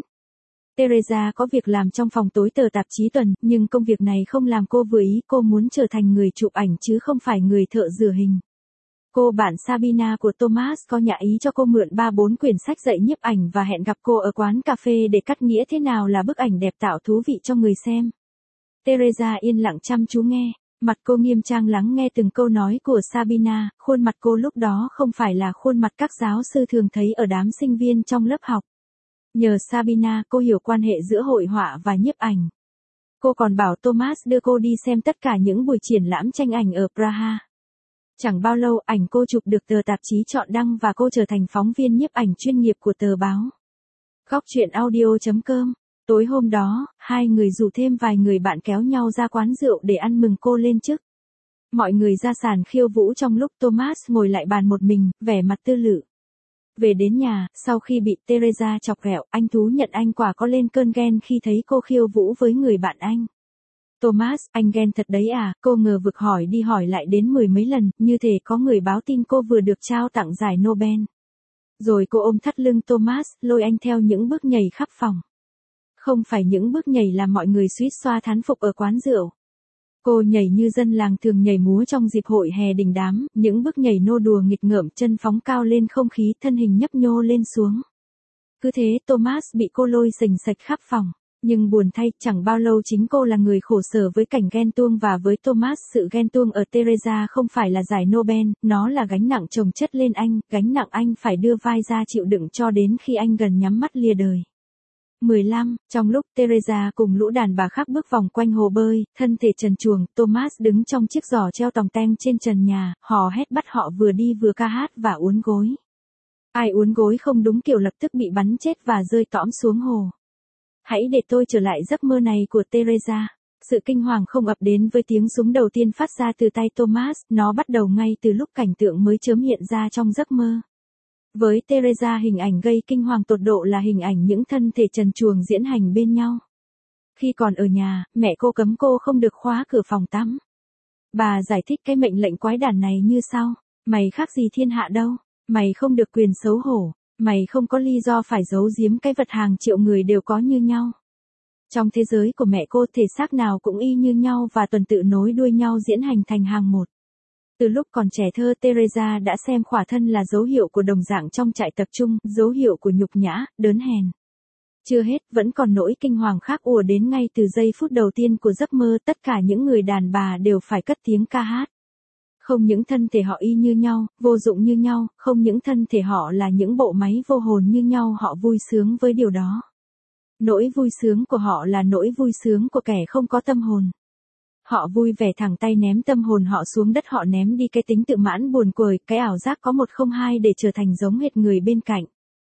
Teresa có việc làm trong phòng tối tờ tạp chí tuần, nhưng công việc này không làm cô vừa ý, cô muốn trở thành người chụp ảnh chứ không phải người thợ rửa hình. Cô bạn Sabina của Thomas có nhã ý cho cô mượn 3-4 quyển sách dạy nhiếp ảnh và hẹn gặp cô ở quán cà phê để cắt nghĩa thế nào là bức ảnh đẹp tạo thú vị cho người xem. Teresa yên lặng chăm chú nghe, mặt cô nghiêm trang lắng nghe từng câu nói của Sabina, khuôn mặt cô lúc đó không phải là khuôn mặt các giáo sư thường thấy ở đám sinh viên trong lớp học. Nhờ Sabina, cô hiểu quan hệ giữa hội họa và nhiếp ảnh. Cô còn bảo Thomas đưa cô đi xem tất cả những buổi triển lãm tranh ảnh ở Praha. Chẳng bao lâu, ảnh cô chụp được tờ tạp chí chọn đăng và cô trở thành phóng viên nhiếp ảnh chuyên nghiệp của tờ báo. Góc truyện audio.com. Tối hôm đó, hai người rủ thêm vài người bạn kéo nhau ra quán rượu để ăn mừng cô lên chức. Mọi người ra sàn khiêu vũ trong lúc Thomas ngồi lại bàn một mình, vẻ mặt tư lự. Về đến nhà, sau khi bị Teresa chọc ghẹo, anh thú nhận anh quả có lên cơn ghen khi thấy cô khiêu vũ với người bạn anh. Thomas, anh ghen thật đấy à? Cô ngờ vực hỏi đi hỏi lại đến 10 mấy lần, như thể có người báo tin cô vừa được trao tặng giải Nobel. Rồi cô ôm thắt lưng Thomas, lôi anh theo những bước nhảy khắp phòng. Không phải những bước nhảy làm mọi người suýt xoa thán phục ở quán rượu. Cô nhảy như dân làng thường nhảy múa trong dịp hội hè đình đám, những bước nhảy nô đùa nghịch ngợm, chân phóng cao lên không khí, thân hình nhấp nhô lên xuống. Cứ thế Thomas bị cô lôi sềnh sạch khắp phòng. Nhưng buồn thay, chẳng bao lâu chính cô là người khổ sở với cảnh ghen tuông, và với Thomas sự ghen tuông ở Teresa không phải là giải Nobel, nó là gánh nặng chồng chất lên anh, gánh nặng anh phải đưa vai ra chịu đựng cho đến khi anh gần nhắm mắt lìa đời. 15. Trong lúc Teresa cùng lũ đàn bà khác bước vòng quanh hồ bơi, thân thể trần truồng, Thomas đứng trong chiếc giỏ treo tòng teng trên trần nhà, hò hét bắt họ vừa đi vừa ca hát và uốn gối. Ai uốn gối không đúng kiểu lập tức bị bắn chết và rơi tõm xuống hồ. Hãy để tôi trở lại giấc mơ này của Teresa. Sự kinh hoàng không ập đến với tiếng súng đầu tiên phát ra từ tay Thomas, nó bắt đầu ngay từ lúc cảnh tượng mới chớm hiện ra trong giấc mơ. Với Teresa, hình ảnh gây kinh hoàng tột độ là hình ảnh những thân thể trần truồng diễn hành bên nhau. Khi còn ở nhà, mẹ cô cấm cô không được khóa cửa phòng tắm. Bà giải thích cái mệnh lệnh quái đản này như sau: mày khác gì thiên hạ đâu, mày không được quyền xấu hổ, mày không có lý do phải giấu giếm cái vật hàng triệu người đều có như nhau. Trong thế giới của mẹ cô, thể xác nào cũng y như nhau và tuần tự nối đuôi nhau diễn hành thành hàng một. Từ lúc còn trẻ thơ, Teresa đã xem khỏa thân là dấu hiệu của đồng dạng trong trại tập trung, dấu hiệu của nhục nhã, đớn hèn. Chưa hết, vẫn còn nỗi kinh hoàng khác ùa đến ngay từ giây phút đầu tiên của giấc mơ, tất cả những người đàn bà đều phải cất tiếng ca hát. Không những thân thể họ y như nhau, vô dụng như nhau, không những thân thể họ là những bộ máy vô hồn như nhau, họ vui sướng với điều đó. Nỗi vui sướng của họ là nỗi vui sướng của kẻ không có tâm hồn. Họ vui vẻ thẳng tay ném tâm hồn họ xuống đất, họ ném đi cái tính tự mãn buồn cười, cái ảo giác có một không hai để trở thành giống hệt người bên cạnh.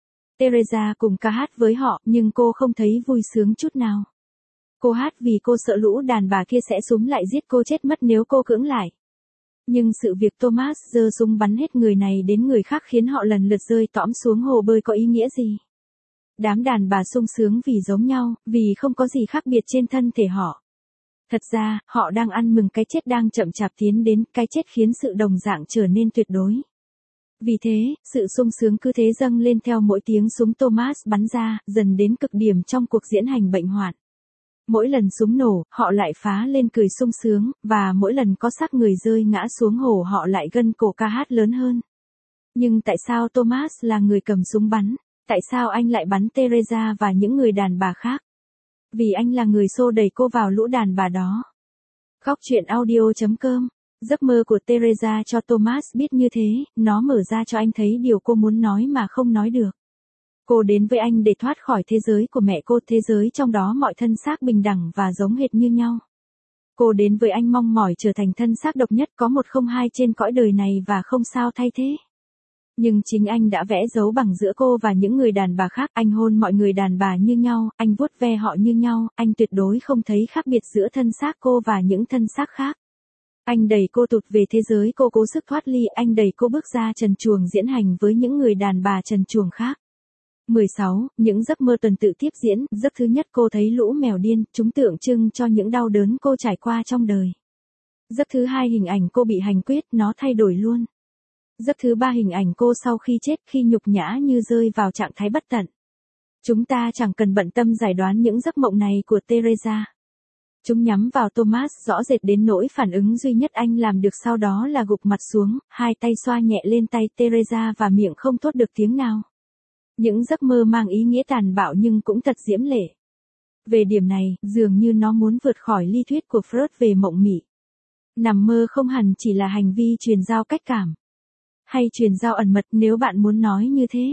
Teresa cùng ca hát với họ, nhưng cô không thấy vui sướng chút nào. Cô hát vì cô sợ lũ đàn bà kia sẽ xúm lại giết cô chết mất nếu cô cưỡng lại. Nhưng sự việc Thomas giơ súng bắn hết người này đến người khác khiến họ lần lượt rơi tõm xuống hồ bơi có ý nghĩa gì? Đám đàn bà sung sướng vì giống nhau, vì không có gì khác biệt trên thân thể họ. Thật ra, họ đang ăn mừng cái chết đang chậm chạp tiến đến, cái chết khiến sự đồng dạng trở nên tuyệt đối. Vì thế, sự sung sướng cứ thế dâng lên theo mỗi tiếng súng Thomas bắn ra, dần đến cực điểm trong cuộc diễn hành bệnh hoạn. Mỗi lần súng nổ, họ lại phá lên cười sung sướng, và mỗi lần có xác người rơi ngã xuống hồ họ lại gân cổ ca hát lớn hơn. Nhưng tại sao Thomas là người cầm súng bắn? Tại sao anh lại bắn Teresa và những người đàn bà khác? Vì anh là người xô đẩy cô vào lũ đàn bà đó. Góc truyện audio.com. Giấc mơ của Teresa cho Thomas biết như thế, nó mở ra cho anh thấy điều cô muốn nói mà không nói được. Cô đến với anh để thoát khỏi thế giới của mẹ cô, thế giới trong đó mọi thân xác bình đẳng và giống hệt như nhau. Cô đến với anh mong mỏi trở thành thân xác độc nhất có một không hai trên cõi đời này và không sao thay thế. Nhưng chính anh đã vẽ dấu bằng giữa cô và những người đàn bà khác, anh hôn mọi người đàn bà như nhau, anh vuốt ve họ như nhau, anh tuyệt đối không thấy khác biệt giữa thân xác cô và những thân xác khác. Anh đẩy cô tụt về thế giới cô cố sức thoát ly, anh đẩy cô bước ra trần truồng diễn hành với những người đàn bà trần truồng khác. 16. Những giấc mơ tuần tự tiếp diễn. Giấc thứ nhất cô thấy lũ mèo điên, chúng tượng trưng cho những đau đớn cô trải qua trong đời. Giấc thứ hai hình ảnh cô bị hành quyết, nó thay đổi luôn. Giấc thứ ba hình ảnh cô sau khi chết, khi nhục nhã như rơi vào trạng thái bất tận. Chúng ta chẳng cần bận tâm giải đoán những giấc mộng này của Teresa. Chúng nhắm vào Thomas rõ rệt đến nỗi phản ứng duy nhất anh làm được sau đó là gục mặt xuống, hai tay xoa nhẹ lên tay Teresa và miệng không thốt được tiếng nào. Những giấc mơ mang ý nghĩa tàn bạo nhưng cũng thật diễm lệ. Về điểm này, dường như nó muốn vượt khỏi lý thuyết của Freud về mộng mị. Nằm mơ không hẳn chỉ là hành vi truyền giao cách cảm. Hay truyền giao ẩn mật nếu bạn muốn nói như thế.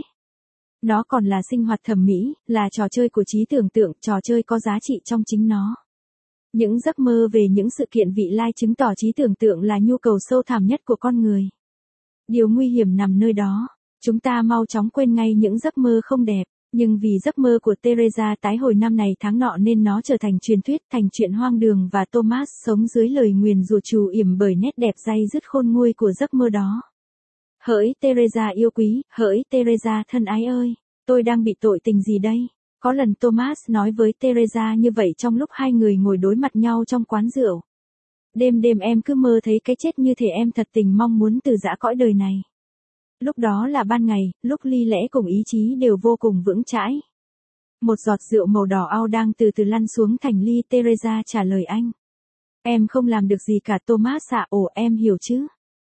Nó còn là sinh hoạt thẩm mỹ, là trò chơi của trí tưởng tượng, trò chơi có giá trị trong chính nó. Những giấc mơ về những sự kiện vị lai chứng tỏ trí tưởng tượng là nhu cầu sâu thẳm nhất của con người. Điều nguy hiểm nằm nơi đó. Chúng ta mau chóng quên ngay những giấc mơ không đẹp, nhưng vì giấc mơ của Teresa tái hồi năm này tháng nọ nên nó trở thành truyền thuyết, thành chuyện hoang đường và Thomas sống dưới lời nguyền rủa trù yểm bởi nét đẹp day dứt khôn nguôi của giấc mơ đó. Hỡi Teresa yêu quý, hỡi Teresa thân ái ơi, tôi đang bị tội tình gì đây? Có lần Thomas nói với Teresa như vậy trong lúc hai người ngồi đối mặt nhau trong quán rượu. Đêm đêm em cứ mơ thấy cái chết như thể em thật tình mong muốn từ giã cõi đời này. Lúc đó là ban ngày, lúc ly lẽ cùng ý chí đều vô cùng vững chãi. Một giọt rượu màu đỏ ao đang từ từ lăn xuống thành ly. Teresa trả lời anh. Em không làm được gì cả Thomas ạ. Ồ, em hiểu chứ.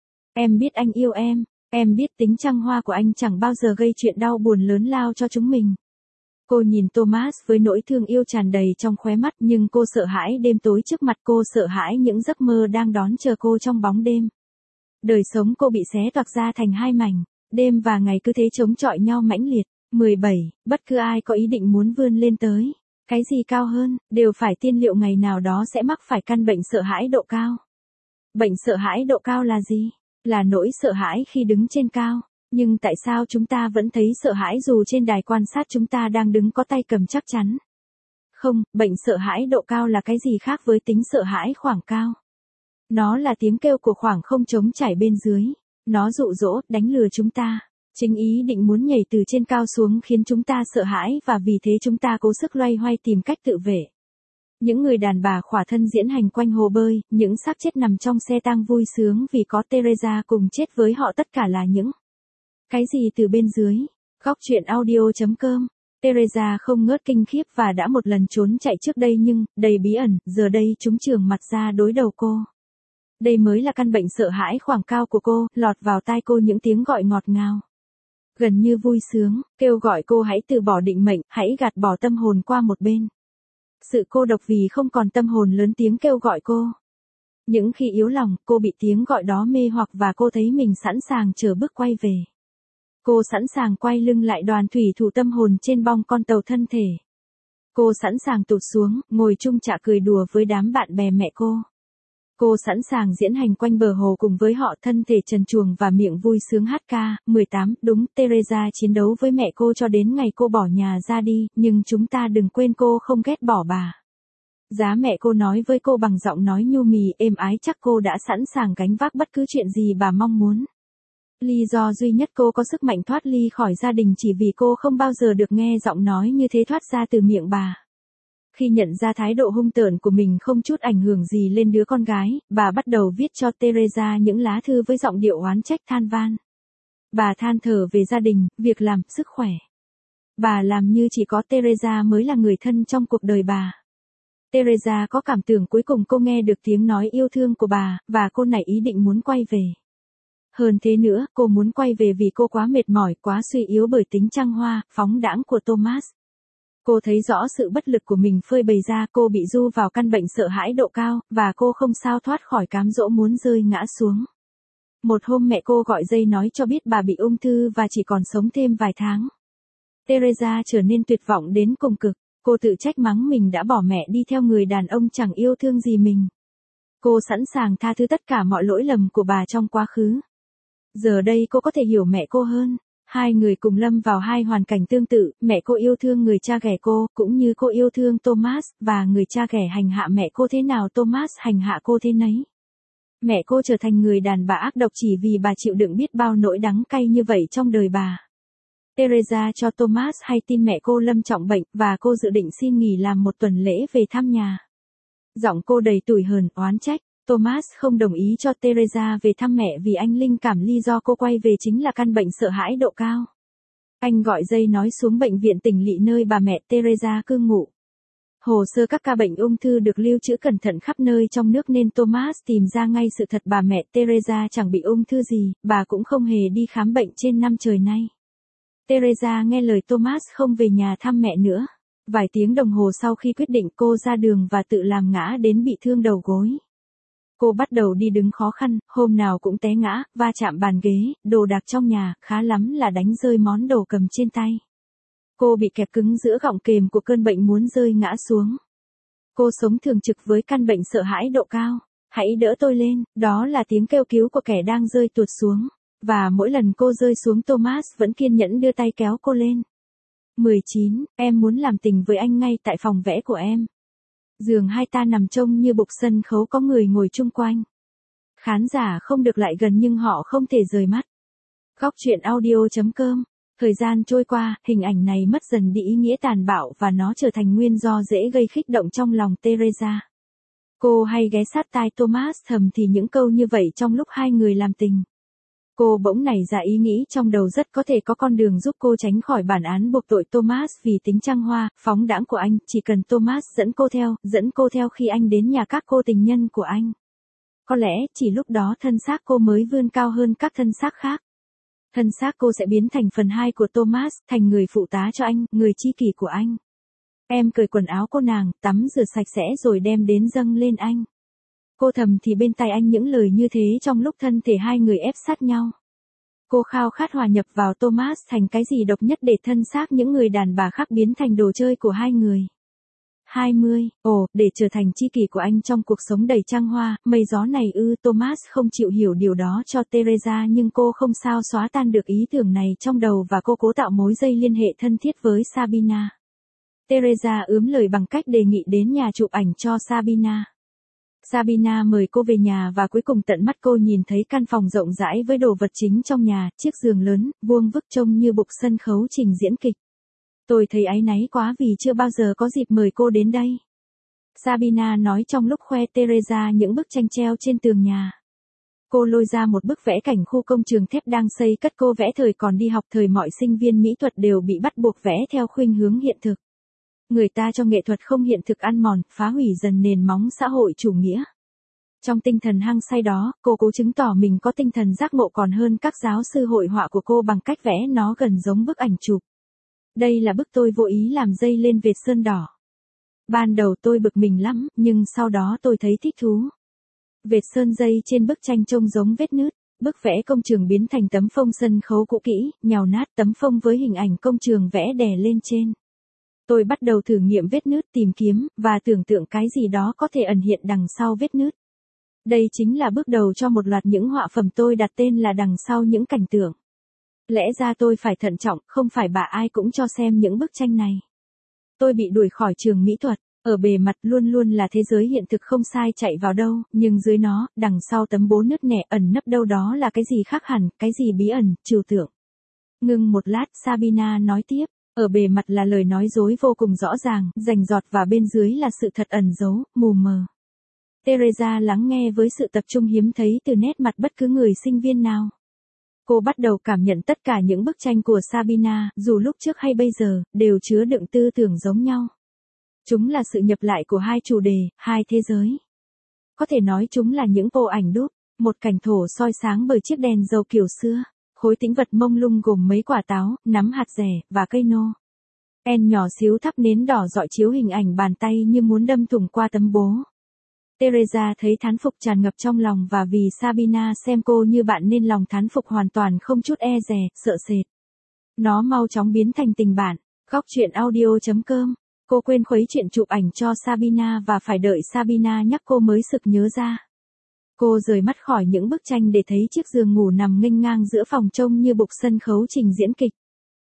Em biết anh yêu em biết tính trăng hoa của anh chẳng bao giờ gây chuyện đau buồn lớn lao cho chúng mình. Cô nhìn Thomas với nỗi thương yêu tràn đầy trong khóe mắt, nhưng cô sợ hãi đêm tối trước mặt, cô sợ hãi những giấc mơ đang đón chờ cô trong bóng đêm. Đời sống cô bị xé toạc ra thành hai mảnh, đêm và ngày cứ thế chống chọi nhau mãnh liệt. 17. Bất cứ ai có ý định muốn vươn lên tới cái gì cao hơn, đều phải tiên liệu ngày nào đó sẽ mắc phải căn bệnh sợ hãi độ cao. Bệnh sợ hãi độ cao là gì? Là nỗi sợ hãi khi đứng trên cao. Nhưng tại sao chúng ta vẫn thấy sợ hãi dù trên đài quan sát chúng ta đang đứng có tay cầm chắc chắn? Không, bệnh sợ hãi độ cao là cái gì khác với tính sợ hãi khoảng cao. Nó là tiếng kêu của khoảng không trống trải bên dưới. Nó dụ dỗ, đánh lừa chúng ta. Chính ý định muốn nhảy từ trên cao xuống khiến chúng ta sợ hãi và vì thế chúng ta cố sức loay hoay tìm cách tự vệ. Những người đàn bà khỏa thân diễn hành quanh hồ bơi, những xác chết nằm trong xe tang vui sướng vì có Teresa cùng chết với họ, tất cả là những cái gì từ bên dưới. Góc truyện audio.com. Teresa không ngớt kinh khiếp và đã một lần trốn chạy trước đây nhưng, đầy bí ẩn, giờ đây chúng trường mặt ra đối đầu cô. Đây mới là căn bệnh sợ hãi khoảng cao của cô, lọt vào tai cô những tiếng gọi ngọt ngào. Gần như vui sướng, kêu gọi cô hãy từ bỏ định mệnh, hãy gạt bỏ tâm hồn qua một bên. Sự cô độc vì không còn tâm hồn lớn tiếng kêu gọi cô. Những khi yếu lòng, cô bị tiếng gọi đó mê hoặc và cô thấy mình sẵn sàng chờ bước quay về. Cô sẵn sàng quay lưng lại đoàn thủy thủ tâm hồn trên bong con tàu thân thể. Cô sẵn sàng tụt xuống, ngồi chung chạ cười đùa với đám bạn bè mẹ cô. Cô sẵn sàng diễn hành quanh bờ hồ cùng với họ, thân thể trần truồng và miệng vui sướng hát ca. 18. Đúng, Teresa chiến đấu với mẹ cô cho đến ngày cô bỏ nhà ra đi, nhưng chúng ta đừng quên cô không ghét bỏ bà. Giá mẹ cô nói với cô bằng giọng nói nhu mì êm ái, chắc cô đã sẵn sàng gánh vác bất cứ chuyện gì bà mong muốn. Lý do duy nhất cô có sức mạnh thoát ly khỏi gia đình chỉ vì cô không bao giờ được nghe giọng nói như thế thoát ra từ miệng bà. Khi nhận ra thái độ hung tợn của mình không chút ảnh hưởng gì lên đứa con gái, bà bắt đầu viết cho Teresa những lá thư với giọng điệu oán trách than van. Bà than thở về gia đình, việc làm, sức khỏe. Bà làm như chỉ có Teresa mới là người thân trong cuộc đời bà. Teresa có cảm tưởng cuối cùng cô nghe được tiếng nói yêu thương của bà, và cô nảy ý định muốn quay về. Hơn thế nữa, cô muốn quay về vì cô quá mệt mỏi, quá suy yếu bởi tính trăng hoa, phóng đãng của Thomas. Cô thấy rõ sự bất lực của mình phơi bày ra, cô bị du vào căn bệnh sợ hãi độ cao, và cô không sao thoát khỏi cám dỗ muốn rơi ngã xuống. Một hôm mẹ cô gọi dây nói cho biết bà bị ung thư và chỉ còn sống thêm vài tháng. Teresa trở nên tuyệt vọng đến cùng cực, cô tự trách mắng mình đã bỏ mẹ đi theo người đàn ông chẳng yêu thương gì mình. Cô sẵn sàng tha thứ tất cả mọi lỗi lầm của bà trong quá khứ. Giờ đây cô có thể hiểu mẹ cô hơn. Hai người cùng lâm vào hai hoàn cảnh tương tự, mẹ cô yêu thương người cha ghẻ cô, cũng như cô yêu thương Thomas, và người cha ghẻ hành hạ mẹ cô thế nào Thomas hành hạ cô thế nấy. Mẹ cô trở thành người đàn bà ác độc chỉ vì bà chịu đựng biết bao nỗi đắng cay như vậy trong đời bà. Teresa cho Thomas hay tin mẹ cô lâm trọng bệnh, và cô dự định xin nghỉ làm một tuần lễ về thăm nhà. Giọng cô đầy tủi hờn, oán trách. Thomas không đồng ý cho Teresa về thăm mẹ vì anh linh cảm lý do cô quay về chính là căn bệnh sợ hãi độ cao. Anh gọi dây nói xuống bệnh viện tỉnh lỵ nơi bà mẹ Teresa cư ngụ. Hồ sơ các ca bệnh ung thư được lưu trữ cẩn thận khắp nơi trong nước nên Thomas tìm ra ngay sự thật bà mẹ Teresa chẳng bị ung thư gì, bà cũng không hề đi khám bệnh trên năm trời nay. Teresa nghe lời Thomas không về nhà thăm mẹ nữa. Vài tiếng đồng hồ sau khi quyết định cô ra đường và tự làm ngã đến bị thương đầu gối. Cô bắt đầu đi đứng khó khăn, hôm nào cũng té ngã, va chạm bàn ghế, đồ đạc trong nhà, khá lắm là đánh rơi món đồ cầm trên tay. Cô bị kẹp cứng giữa gọng kềm của cơn bệnh muốn rơi ngã xuống. Cô sống thường trực với căn bệnh sợ hãi độ cao. Hãy đỡ tôi lên, đó là tiếng kêu cứu của kẻ đang rơi tuột xuống. Và mỗi lần cô rơi xuống Thomas vẫn kiên nhẫn đưa tay kéo cô lên. 19, em muốn làm tình với anh ngay tại phòng vẽ của em. Giường hai ta nằm trông như bục sân khấu có người ngồi chung quanh. Khán giả không được lại gần nhưng họ không thể rời mắt. Góc truyện audio.com. Thời gian trôi qua, hình ảnh này mất dần đi ý nghĩa tàn bạo và nó trở thành nguyên do dễ gây kích động trong lòng Teresa. Cô hay ghé sát tai Thomas thầm thì những câu như vậy trong lúc hai người làm tình. Cô bỗng nảy ra ý nghĩ trong đầu rất có thể có con đường giúp cô tránh khỏi bản án buộc tội Thomas vì tính trăng hoa, phóng đãng của anh, chỉ cần Thomas dẫn cô theo khi anh đến nhà các cô tình nhân của anh. Có lẽ chỉ lúc đó thân xác cô mới vươn cao hơn các thân xác khác. Thân xác cô sẽ biến thành phần 2 của Thomas, thành người phụ tá cho anh, người tri kỷ của anh. Em cởi quần áo cô nàng, tắm rửa sạch sẽ rồi đem đến dâng lên anh. Cô thầm thì bên tai anh những lời như thế trong lúc thân thể hai người ép sát nhau. Cô khao khát hòa nhập vào Thomas thành cái gì độc nhất để thân xác những người đàn bà khác biến thành đồ chơi của hai người. 20, để trở thành tri kỷ của anh trong cuộc sống đầy trăng hoa, mây gió này Thomas không chịu hiểu điều đó cho Teresa nhưng cô không sao xóa tan được ý tưởng này trong đầu và cô cố tạo mối dây liên hệ thân thiết với Sabina. Teresa ướm lời bằng cách đề nghị đến nhà chụp ảnh cho Sabina. Sabina mời cô về nhà và cuối cùng tận mắt cô nhìn thấy căn phòng rộng rãi với đồ vật chính trong nhà, chiếc giường lớn, vuông vức trông như bục sân khấu trình diễn kịch. Tôi thấy áy náy quá vì chưa bao giờ có dịp mời cô đến đây. Sabina nói trong lúc khoe Teresa những bức tranh treo trên tường nhà. Cô lôi ra một bức vẽ cảnh khu công trường thép đang xây cất cô vẽ thời còn đi học thời mọi sinh viên mỹ thuật đều bị bắt buộc vẽ theo khuynh hướng hiện thực. Người ta cho nghệ thuật không hiện thực ăn mòn, phá hủy dần nền móng xã hội chủ nghĩa. Trong tinh thần hăng say đó, cô cố chứng tỏ mình có tinh thần giác ngộ còn hơn các giáo sư hội họa của cô bằng cách vẽ nó gần giống bức ảnh chụp. Đây là bức tôi vô ý làm dây lên vệt sơn đỏ. Ban đầu tôi bực mình lắm, nhưng sau đó tôi thấy thích thú. Vệt sơn dây trên bức tranh trông giống vết nứt. Bức vẽ công trường biến thành tấm phông sân khấu cũ kỹ, nhào nát tấm phông với hình ảnh công trường vẽ đè lên trên. Tôi bắt đầu thử nghiệm vết nứt tìm kiếm, và tưởng tượng cái gì đó có thể ẩn hiện đằng sau vết nứt. Đây chính là bước đầu cho một loạt những họa phẩm tôi đặt tên là đằng sau những cảnh tượng. Lẽ ra tôi phải thận trọng, không phải bà ai cũng cho xem những bức tranh này. Tôi bị đuổi khỏi trường mỹ thuật, ở bề mặt luôn luôn là thế giới hiện thực không sai chạy vào đâu, nhưng dưới nó, đằng sau tấm bố nứt nẻ ẩn nấp đâu đó là cái gì khác hẳn, cái gì bí ẩn, trừu tượng. Ngưng một lát, Sabina nói tiếp. Ở bề mặt là lời nói dối vô cùng rõ ràng, rành rọt và bên dưới là sự thật ẩn giấu, mù mờ. Teresa lắng nghe với sự tập trung hiếm thấy từ nét mặt bất cứ người sinh viên nào. Cô bắt đầu cảm nhận tất cả những bức tranh của Sabina, dù lúc trước hay bây giờ, đều chứa đựng tư tưởng giống nhau. Chúng là sự nhập lại của hai chủ đề, hai thế giới. Có thể nói chúng là những bộ ảnh đúc, một cảnh thổ soi sáng bởi chiếc đèn dầu kiểu xưa. Khối tĩnh vật mông lung gồm mấy quả táo, nắm hạt dẻ, và cây nô. En nhỏ xíu thắp nến đỏ rọi chiếu hình ảnh bàn tay như muốn đâm thủng qua tấm bố. Teresa thấy thán phục tràn ngập trong lòng và vì Sabina xem cô như bạn nên lòng thán phục hoàn toàn không chút e dè, sợ sệt. Nó mau chóng biến thành tình bạn. Góc truyện audio.com. Cô quên khuấy chuyện chụp ảnh cho Sabina và phải đợi Sabina nhắc cô mới sực nhớ ra. Cô rời mắt khỏi những bức tranh để thấy chiếc giường ngủ nằm nghênh ngang giữa phòng trông như bục sân khấu trình diễn kịch.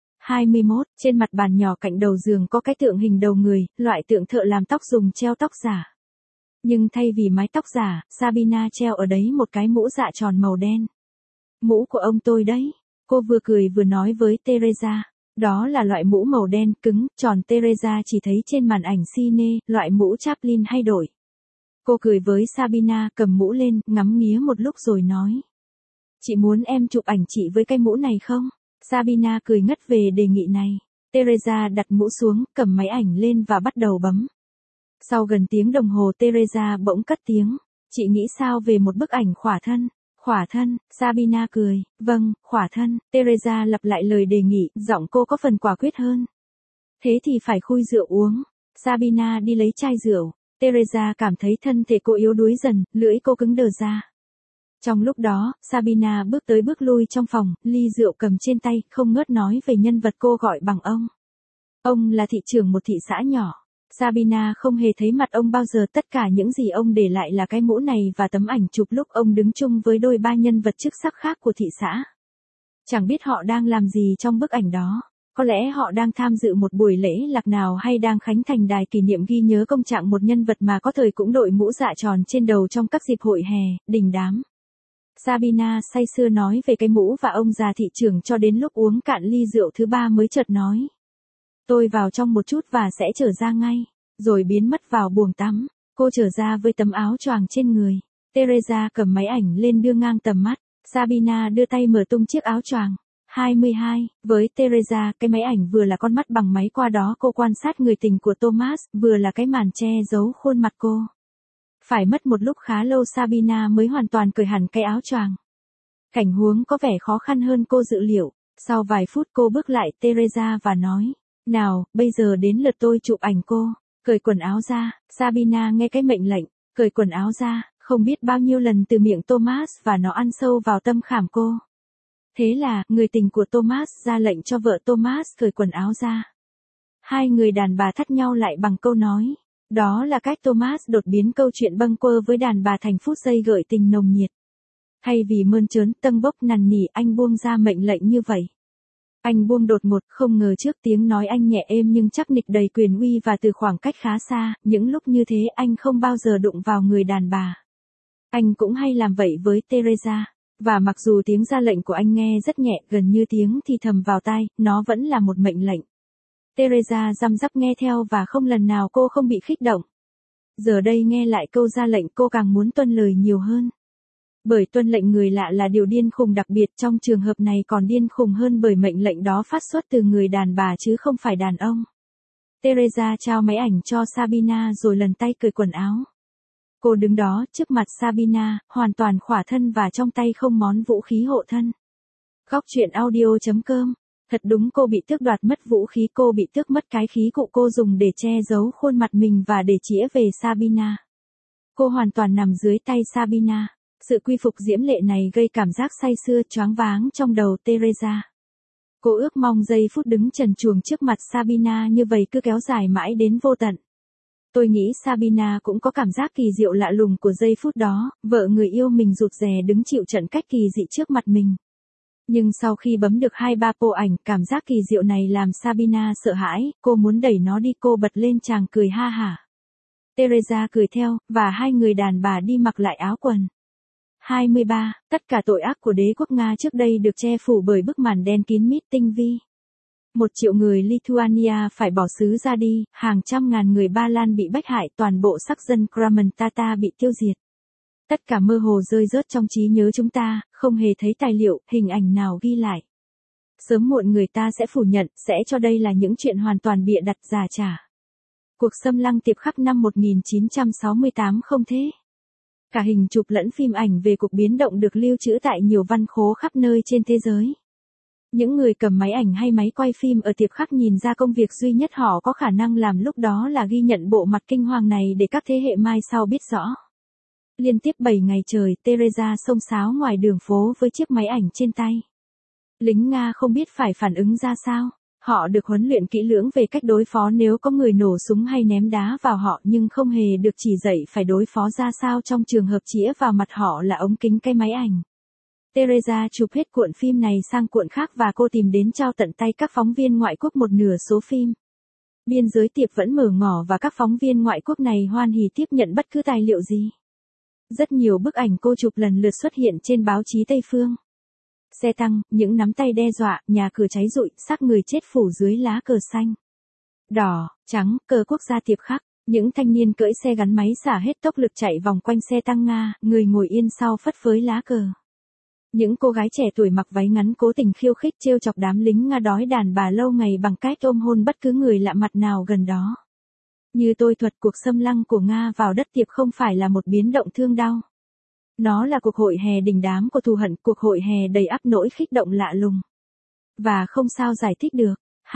21. Trên mặt bàn nhỏ cạnh đầu giường có cái tượng hình đầu người, loại tượng thợ làm tóc dùng treo tóc giả. Nhưng thay vì mái tóc giả, Sabina treo ở đấy một cái mũ dạ tròn màu đen. Mũ của ông tôi đấy. Cô vừa cười vừa nói với Teresa. Đó là loại mũ màu đen, cứng, tròn. Teresa chỉ thấy trên màn ảnh cine, loại mũ Chaplin hay đổi. Cô cười với Sabina, cầm mũ lên, ngắm nghía một lúc rồi nói. Chị muốn em chụp ảnh chị với cái mũ này không? Sabina cười ngất về đề nghị này. Teresa đặt mũ xuống, cầm máy ảnh lên và bắt đầu bấm. Sau gần tiếng đồng hồ Teresa bỗng cất tiếng. Chị nghĩ sao về một bức ảnh khỏa thân? Khỏa thân, Sabina cười. Vâng, khỏa thân. Teresa lặp lại lời đề nghị, giọng cô có phần quả quyết hơn. Thế thì phải khui rượu uống. Sabina đi lấy chai rượu. Teresa cảm thấy thân thể cô yếu đuối dần, lưỡi cô cứng đờ ra. Trong lúc đó, Sabina bước tới bước lui trong phòng, ly rượu cầm trên tay, không ngớt nói về nhân vật cô gọi bằng ông. Ông là thị trưởng một thị xã nhỏ. Sabina không hề thấy mặt ông bao giờ, tất cả những gì ông để lại là cái mũ này và tấm ảnh chụp lúc ông đứng chung với đôi ba nhân vật chức sắc khác của thị xã. Chẳng biết họ đang làm gì trong bức ảnh đó. Có lẽ họ đang tham dự một buổi lễ lạc nào hay đang khánh thành đài kỷ niệm ghi nhớ công trạng một nhân vật mà có thời cũng đội mũ dạ tròn trên đầu trong các dịp hội hè, đình đám. Sabina say sưa nói về cái mũ và ông già thị trưởng cho đến lúc uống cạn ly rượu thứ ba mới chợt nói. Tôi vào trong một chút và sẽ trở ra ngay, rồi biến mất vào buồng tắm. Cô trở ra với tấm áo choàng trên người. Teresa cầm máy ảnh lên đưa ngang tầm mắt. Sabina đưa tay mở tung chiếc áo choàng. 22. Với Teresa, cái máy ảnh vừa là con mắt bằng máy qua đó cô quan sát người tình của Thomas, vừa là cái màn che giấu khuôn mặt cô. Phải mất một lúc khá lâu Sabina mới hoàn toàn cởi hẳn cái áo choàng. Cảnh huống có vẻ khó khăn hơn cô dự liệu. Sau vài phút cô bước lại Teresa và nói. Nào, bây giờ đến lượt tôi chụp ảnh cô. Cởi quần áo ra. Sabina nghe cái mệnh lệnh. Cởi quần áo ra. Không biết bao nhiêu lần từ miệng Thomas và nó ăn sâu vào tâm khảm cô. Thế là, người tình của Thomas ra lệnh cho vợ Thomas cởi quần áo ra. Hai người đàn bà thắt nhau lại bằng câu nói. Đó là cách Thomas đột biến câu chuyện bâng quơ với đàn bà thành phút giây gợi tình nồng nhiệt. Thay vì mơn trớn tâng bốc nằn nỉ, anh buông ra mệnh lệnh như vậy. Anh buông đột ngột, không ngờ trước tiếng nói anh nhẹ êm nhưng chắc nịch đầy quyền uy và từ khoảng cách khá xa, những lúc như thế anh không bao giờ đụng vào người đàn bà. Anh cũng hay làm vậy với Teresa. Và mặc dù tiếng ra lệnh của anh nghe rất nhẹ, gần như tiếng thì thầm vào tai, nó vẫn là một mệnh lệnh. Teresa răm rắp nghe theo và không lần nào cô không bị khích động. Giờ đây nghe lại câu ra lệnh cô càng muốn tuân lời nhiều hơn. Bởi tuân lệnh người lạ là điều điên khùng đặc biệt, trong trường hợp này còn điên khùng hơn bởi mệnh lệnh đó phát xuất từ người đàn bà chứ không phải đàn ông. Teresa trao máy ảnh cho Sabina rồi lần tay cởi quần áo. Cô đứng đó trước mặt Sabina, hoàn toàn khỏa thân và trong tay không món vũ khí hộ thân. Góc truyện audio.com. Thật đúng cô bị tước đoạt mất vũ khí, cô bị tước mất cái khí cụ cô dùng để che giấu khuôn mặt mình và để chĩa về Sabina. Cô hoàn toàn nằm dưới tay Sabina. Sự quy phục diễm lệ này gây cảm giác say sưa choáng váng trong đầu Teresa. Cô ước mong giây phút đứng trần truồng trước mặt Sabina như vậy cứ kéo dài mãi đến vô tận. Tôi nghĩ Sabina cũng có cảm giác kỳ diệu lạ lùng của giây phút đó, vợ người yêu mình rụt rè đứng chịu trận cách kỳ dị trước mặt mình. Nhưng sau khi bấm được 2-3 bộ ảnh, cảm giác kỳ diệu này làm Sabina sợ hãi, cô muốn đẩy nó đi, cô bật lên chàng cười ha hả. Teresa cười theo, và hai người đàn bà đi mặc lại áo quần. 23. Tất cả tội ác của đế quốc Nga trước đây được che phủ bởi bức màn đen kín mít tinh vi. 1 triệu người Lithuania phải bỏ xứ ra đi, hàng trăm ngàn người Ba Lan bị bách hại, toàn bộ sắc dân Kramen Tata bị tiêu diệt. Tất cả mơ hồ rơi rớt trong trí nhớ chúng ta, không hề thấy tài liệu, hình ảnh nào ghi lại. Sớm muộn người ta sẽ phủ nhận, sẽ cho đây là những chuyện hoàn toàn bịa đặt giả trả. Cuộc xâm lăng Tiệp Khắc năm 1968 không thế. Cả hình chụp lẫn phim ảnh về cuộc biến động được lưu trữ tại nhiều văn khố khắp nơi trên thế giới. Những người cầm máy ảnh hay máy quay phim ở tiệp khắc nhìn ra công việc duy nhất họ có khả năng làm lúc đó là ghi nhận bộ mặt kinh hoàng này để các thế hệ mai sau biết rõ. Liên tiếp 7 ngày trời, Teresa xông xáo ngoài đường phố với chiếc máy ảnh trên tay. Lính Nga không biết phải phản ứng ra sao. Họ được huấn luyện kỹ lưỡng về cách đối phó nếu có người nổ súng hay ném đá vào họ nhưng không hề được chỉ dạy phải đối phó ra sao trong trường hợp chĩa vào mặt họ là ống kính cái máy ảnh. Teresa chụp hết cuộn phim này sang cuộn khác và cô tìm đến trao tận tay các phóng viên ngoại quốc một nửa số phim. Biên giới tiệp vẫn mở ngỏ và các phóng viên ngoại quốc này hoan hỉ tiếp nhận bất cứ tài liệu gì. Rất nhiều bức ảnh cô chụp lần lượt xuất hiện trên báo chí Tây phương. Xe tăng, những nắm tay đe dọa, nhà cửa cháy rụi, xác người chết phủ dưới lá cờ xanh, đỏ, trắng, cờ quốc gia tiệp khắc. Những thanh niên cưỡi xe gắn máy xả hết tốc lực chạy vòng quanh xe tăng Nga, người ngồi yên sau phất phới lá cờ. Những cô gái trẻ tuổi mặc váy ngắn cố tình khiêu khích trêu chọc đám lính Nga đói đàn bà lâu ngày bằng cách ôm hôn bất cứ người lạ mặt nào gần đó. Như tôi thuật, cuộc xâm lăng của Nga vào đất tiệp không phải là một biến động thương đau. Nó là cuộc hội hè đình đám của thù hận, cuộc hội hè đầy ắp nỗi khích động lạ lùng. Và không sao giải thích được.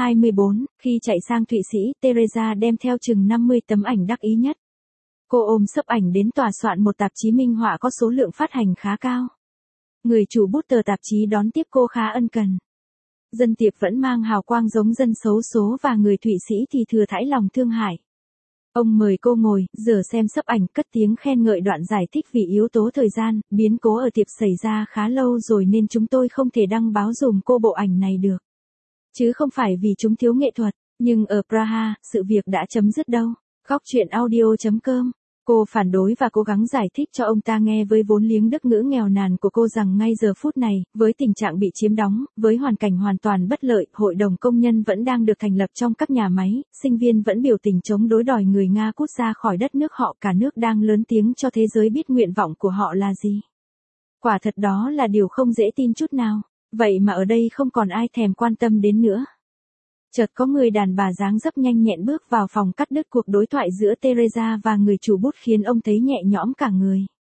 24, khi chạy sang Thụy Sĩ, Teresa đem theo chừng 50 tấm ảnh đắc ý nhất. Cô ôm xấp ảnh đến tòa soạn một tạp chí minh họa có số lượng phát hành khá cao. Người chủ bút tờ tạp chí đón tiếp cô khá ân cần. Dân tiệp vẫn mang hào quang giống dân xấu số và người Thụy Sĩ thì thừa thãi lòng thương hại. Ông mời cô ngồi, giờ xem xấp ảnh, cất tiếng khen ngợi đoạn giải thích vì yếu tố thời gian, biến cố ở tiệp xảy ra khá lâu rồi nên chúng tôi không thể đăng báo dùm cô bộ ảnh này được. Chứ không phải vì chúng thiếu nghệ thuật, nhưng ở Praha, sự việc đã chấm dứt đâu. Góc truyện audio.com. Cô phản đối và cố gắng giải thích cho ông ta nghe với vốn liếng đức ngữ nghèo nàn của cô rằng ngay giờ phút này, với tình trạng bị chiếm đóng, với hoàn cảnh hoàn toàn bất lợi, hội đồng công nhân vẫn đang được thành lập trong các nhà máy, sinh viên vẫn biểu tình chống đối đòi người Nga cút ra khỏi đất nước họ, cả nước đang lớn tiếng cho thế giới biết nguyện vọng của họ là gì. Quả thật đó là điều không dễ tin chút nào, vậy mà ở đây không còn ai thèm quan tâm đến nữa. Chợt có người đàn bà dáng dấp nhanh nhẹn bước vào phòng cắt đứt cuộc đối thoại giữa Teresa và người chủ bút khiến ông thấy nhẹ nhõm cả người.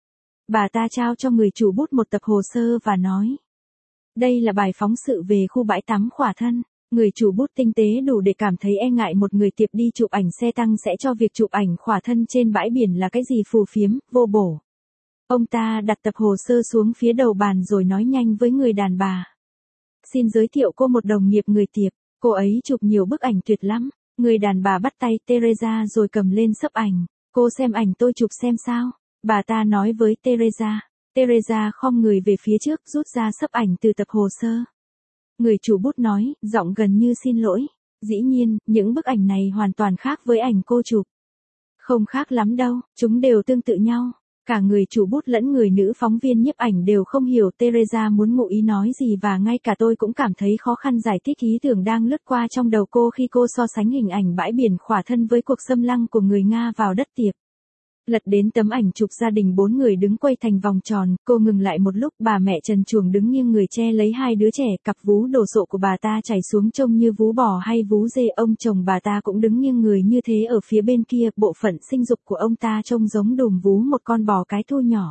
Bà ta trao cho người chủ bút một tập hồ sơ và nói. Đây là bài phóng sự về khu bãi tắm khỏa thân. Người chủ bút tinh tế đủ để cảm thấy e ngại một người tiệp đi chụp ảnh xe tăng sẽ cho việc chụp ảnh khỏa thân trên bãi biển là cái gì phù phiếm, vô bổ. Ông ta đặt tập hồ sơ xuống phía đầu bàn rồi nói nhanh với người đàn bà. Xin giới thiệu cô một đồng nghiệp người tiệp. Cô ấy chụp nhiều bức ảnh tuyệt lắm. Người đàn bà bắt tay Teresa rồi cầm lên xấp ảnh. Cô xem ảnh tôi chụp xem sao. Bà ta nói với Teresa. Teresa khom người về phía trước rút ra xấp ảnh từ tập hồ sơ. Người chủ bút nói, giọng gần như xin lỗi. Dĩ nhiên, những bức ảnh này hoàn toàn khác với ảnh cô chụp. Không khác lắm đâu, chúng đều tương tự nhau. Cả người chủ bút lẫn người nữ phóng viên nhiếp ảnh đều không hiểu Teresa muốn ngụ ý nói gì và ngay cả tôi cũng cảm thấy khó khăn giải thích ý tưởng đang lướt qua trong đầu cô khi cô so sánh hình ảnh bãi biển khỏa thân với cuộc xâm lăng của người Nga vào đất tiệp. Lật đến tấm ảnh chụp gia đình 4 người đứng quay thành vòng tròn, cô ngừng lại một lúc, bà mẹ trần truồng đứng nghiêng người che lấy 2 đứa trẻ, cặp vú đồ sộ của bà ta chảy xuống trông như vú bò hay vú dê, ông chồng bà ta cũng đứng nghiêng người như thế ở phía bên kia, bộ phận sinh dục của ông ta trông giống đùm vú một con bò cái thu nhỏ.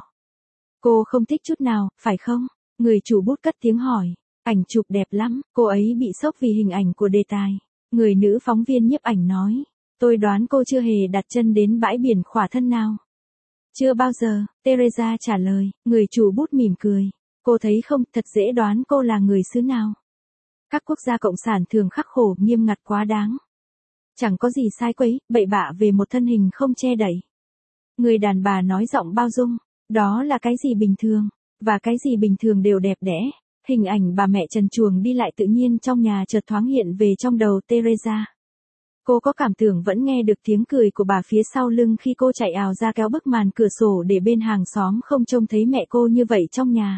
Cô không thích chút nào, phải không? Người chủ bút cất tiếng hỏi. Ảnh chụp đẹp lắm, cô ấy bị sốc vì hình ảnh của đề tài. Người nữ phóng viên nhiếp ảnh nói. Tôi đoán cô chưa hề đặt chân đến bãi biển khỏa thân nào. Chưa bao giờ, Teresa trả lời, người chủ bút mỉm cười. Cô thấy không, thật dễ đoán cô là người xứ nào. Các quốc gia cộng sản thường khắc khổ, nghiêm ngặt quá đáng. Chẳng có gì sai quấy, bậy bạ về một thân hình không che đậy. Người đàn bà nói giọng bao dung, đó là cái gì bình thường, và cái gì bình thường đều đẹp đẽ. Hình ảnh bà mẹ trần truồng đi lại tự nhiên trong nhà chợt thoáng hiện về trong đầu Teresa. Cô có cảm tưởng vẫn nghe được tiếng cười của bà phía sau lưng khi cô chạy ào ra kéo bức màn cửa sổ để bên hàng xóm không trông thấy mẹ cô như vậy trong nhà.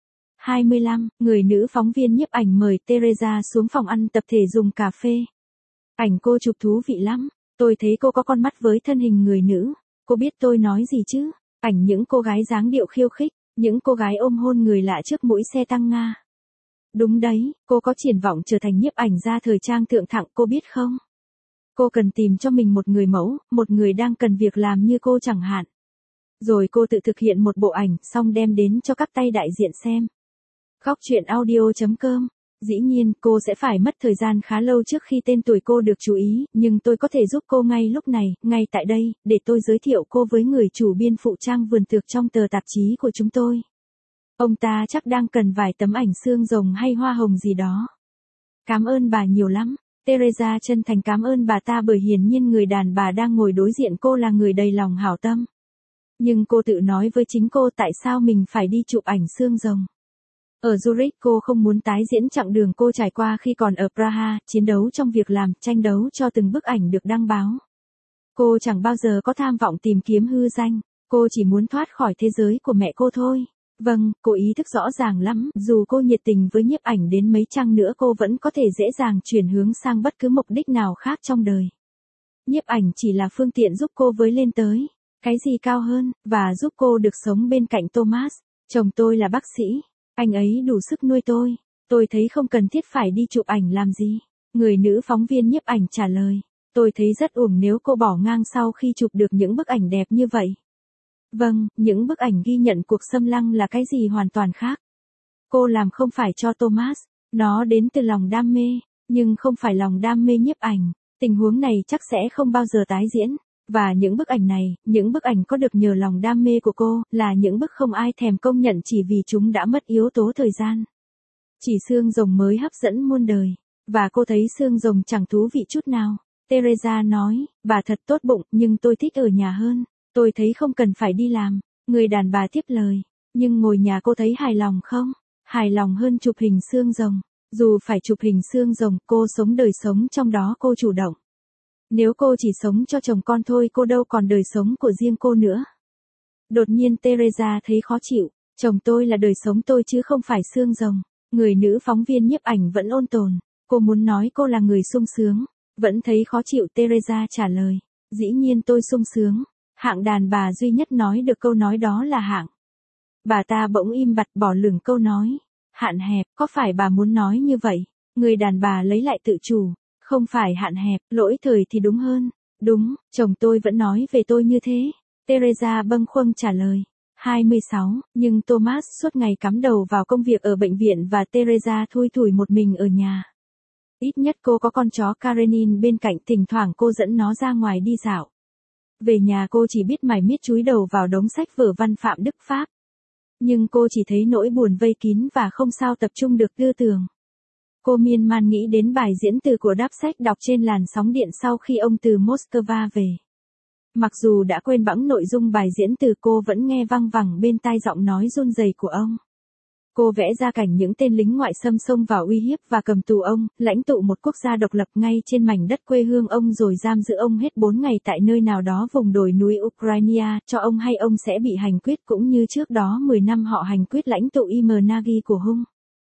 25, người nữ phóng viên nhiếp ảnh mời Teresa xuống phòng ăn tập thể dùng cà phê. Ảnh cô chụp thú vị lắm, tôi thấy cô có con mắt với thân hình người nữ. Cô biết tôi nói gì chứ? Ảnh những cô gái dáng điệu khiêu khích, những cô gái ôm hôn người lạ trước mũi xe tăng Nga. Đúng đấy, cô có triển vọng trở thành nhiếp ảnh gia thời trang thượng thặng, cô biết không? Cô cần tìm cho mình một người mẫu, một người đang cần việc làm như cô chẳng hạn. Rồi cô tự thực hiện một bộ ảnh, xong đem đến cho các tay đại diện xem. Góc truyện audio.com Dĩ nhiên, cô sẽ phải mất thời gian khá lâu trước khi tên tuổi cô được chú ý, nhưng tôi có thể giúp cô ngay lúc này, ngay tại đây, để tôi giới thiệu cô với người chủ biên phụ trang vườn tược trong tờ tạp chí của chúng tôi. Ông ta chắc đang cần vài tấm ảnh xương rồng hay hoa hồng gì đó. Cảm ơn bà nhiều lắm. Teresa chân thành cảm ơn bà ta bởi hiển nhiên người đàn bà đang ngồi đối diện cô là người đầy lòng hảo tâm. Nhưng cô tự nói với chính cô tại sao mình phải đi chụp ảnh xương rồng. Ở Zurich cô không muốn tái diễn chặng đường cô trải qua khi còn ở Praha, chiến đấu trong việc làm, tranh đấu cho từng bức ảnh được đăng báo. Cô chẳng bao giờ có tham vọng tìm kiếm hư danh, cô chỉ muốn thoát khỏi thế giới của mẹ cô thôi. Vâng, cô ý thức rõ ràng lắm, dù cô nhiệt tình với nhiếp ảnh đến mấy chăng nữa cô vẫn có thể dễ dàng chuyển hướng sang bất cứ mục đích nào khác trong đời. Nhiếp ảnh chỉ là phương tiện giúp cô với lên tới cái gì cao hơn, và giúp cô được sống bên cạnh Thomas. Chồng tôi là bác sĩ, anh ấy đủ sức nuôi tôi. Tôi thấy không cần thiết phải đi chụp ảnh làm gì. Người nữ phóng viên nhiếp ảnh trả lời. Tôi thấy rất uổng nếu cô bỏ ngang sau khi chụp được những bức ảnh đẹp như vậy. Vâng, những bức ảnh ghi nhận cuộc xâm lăng là cái gì hoàn toàn khác. Cô làm không phải cho Thomas, nó đến từ lòng đam mê, nhưng không phải lòng đam mê nhiếp ảnh. Tình huống này chắc sẽ không bao giờ tái diễn. Và những bức ảnh này, những bức ảnh có được nhờ lòng đam mê của cô, là những bức không ai thèm công nhận chỉ vì chúng đã mất yếu tố thời gian. Chỉ xương rồng mới hấp dẫn muôn đời. Và cô thấy xương rồng chẳng thú vị chút nào. Teresa nói, bà thật tốt bụng, nhưng tôi thích ở nhà hơn. Tôi thấy không cần phải đi làm. Người đàn bà tiếp lời. Nhưng ngồi nhà cô thấy hài lòng không? Hài lòng hơn chụp hình xương rồng. Dù phải chụp hình xương rồng, cô sống đời sống trong đó cô chủ động. Nếu cô chỉ sống cho chồng con thôi cô đâu còn đời sống của riêng cô nữa. Đột nhiên Teresa thấy khó chịu. Chồng tôi là đời sống tôi chứ không phải xương rồng. Người nữ phóng viên nhiếp ảnh vẫn ôn tồn. Cô muốn nói cô là người sung sướng. Vẫn thấy khó chịu Teresa trả lời. Dĩ nhiên tôi sung sướng. Hạng đàn bà duy nhất nói được câu nói đó là Hạng. Bà ta bỗng im bặt bỏ lửng câu nói. Hạn hẹp, có phải bà muốn nói như vậy? Người đàn bà lấy lại tự chủ. Không phải hạn hẹp, lỗi thời thì đúng hơn. Đúng, chồng tôi vẫn nói về tôi như thế. Teresa bâng khuâng trả lời. 26, nhưng Thomas suốt ngày cắm đầu vào công việc ở bệnh viện và Teresa thui thủi một mình ở nhà. Ít nhất cô có con chó Karenin bên cạnh, thỉnh thoảng cô dẫn nó ra ngoài đi dạo. Về nhà cô chỉ biết mải miết chúi đầu vào đống sách vở văn Phạm Đức Pháp. Nhưng cô chỉ thấy nỗi buồn vây kín và không sao tập trung được tư tưởng. Cô miên man nghĩ đến bài diễn từ của Đáp Sách đọc trên làn sóng điện sau khi ông từ Moscow về. Mặc dù đã quên bẵng nội dung bài diễn từ cô vẫn nghe văng vẳng bên tai giọng nói run rẩy của ông. Cô vẽ ra cảnh những tên lính ngoại xâm xông vào uy hiếp và cầm tù ông, lãnh tụ một quốc gia độc lập ngay trên mảnh đất quê hương ông rồi giam giữ ông hết 4 ngày tại nơi nào đó vùng đồi núi Ukraine, cho ông hay ông sẽ bị hành quyết cũng như trước đó 10 năm họ hành quyết lãnh tụ Imer Nagy của Hung.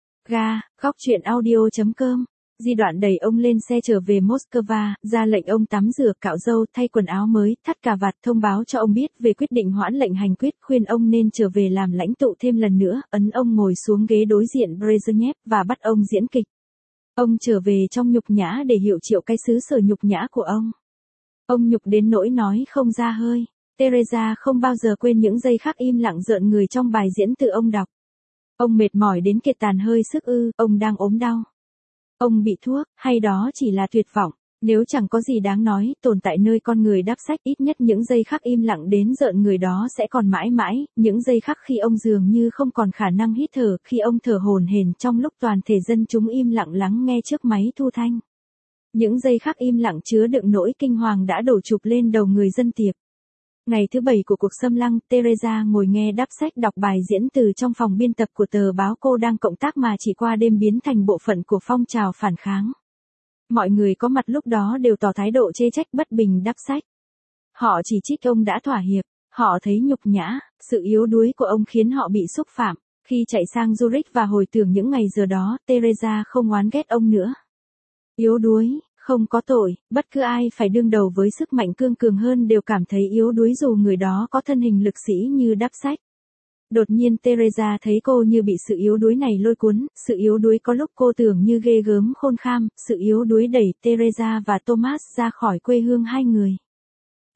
Góc truyện audio.com. Di đoạn đẩy ông lên xe trở về Moscow, ra lệnh ông tắm rửa, cạo râu, thay quần áo mới, thắt cà vạt, thông báo cho ông biết về quyết định hoãn lệnh hành quyết, khuyên ông nên trở về làm lãnh tụ thêm lần nữa, ấn ông ngồi xuống ghế đối diện Brezhnev và bắt ông diễn kịch. Ông trở về trong nhục nhã để hiệu triệu cái xứ sở nhục nhã của ông. Ông nhục đến nỗi nói không ra hơi. Teresa không bao giờ quên những giây khắc im lặng rợn người trong bài diễn từ ông đọc. Ông mệt mỏi đến kiệt tàn hơi sức ư, ông đang ốm đau. Ông bị thuốc, hay đó chỉ là tuyệt vọng. Nếu chẳng có gì đáng nói, tồn tại nơi con người Đáp Sách, ít nhất những giây khắc im lặng đến rợn người đó sẽ còn mãi mãi, những giây khắc khi ông dường như không còn khả năng hít thở, khi ông thở hổn hển trong lúc toàn thể dân chúng im lặng lắng nghe trước máy thu thanh. Những giây khắc im lặng chứa đựng nỗi kinh hoàng đã đổ chụp lên đầu người dân Tiệp. Ngày thứ 7 của cuộc xâm lăng, Teresa ngồi nghe Đáp Sách đọc bài diễn từ trong phòng biên tập của tờ báo cô đang cộng tác mà chỉ qua đêm biến thành bộ phận của phong trào phản kháng. Mọi người có mặt lúc đó đều tỏ thái độ chê trách bất bình Đáp Sách. Họ chỉ trích ông đã thỏa hiệp, họ thấy nhục nhã, sự yếu đuối của ông khiến họ bị xúc phạm. Khi chạy sang Zurich và hồi tưởng những ngày giờ đó, Teresa không oán ghét ông nữa. Yếu đuối, không có tội, bất cứ ai phải đương đầu với sức mạnh cương cường hơn đều cảm thấy yếu đuối dù người đó có thân hình lực sĩ như Đáp Sách. Đột nhiên Teresa thấy cô như bị sự yếu đuối này lôi cuốn, sự yếu đuối có lúc cô tưởng như ghê gớm khôn kham, sự yếu đuối đẩy Teresa và Thomas ra khỏi quê hương hai người.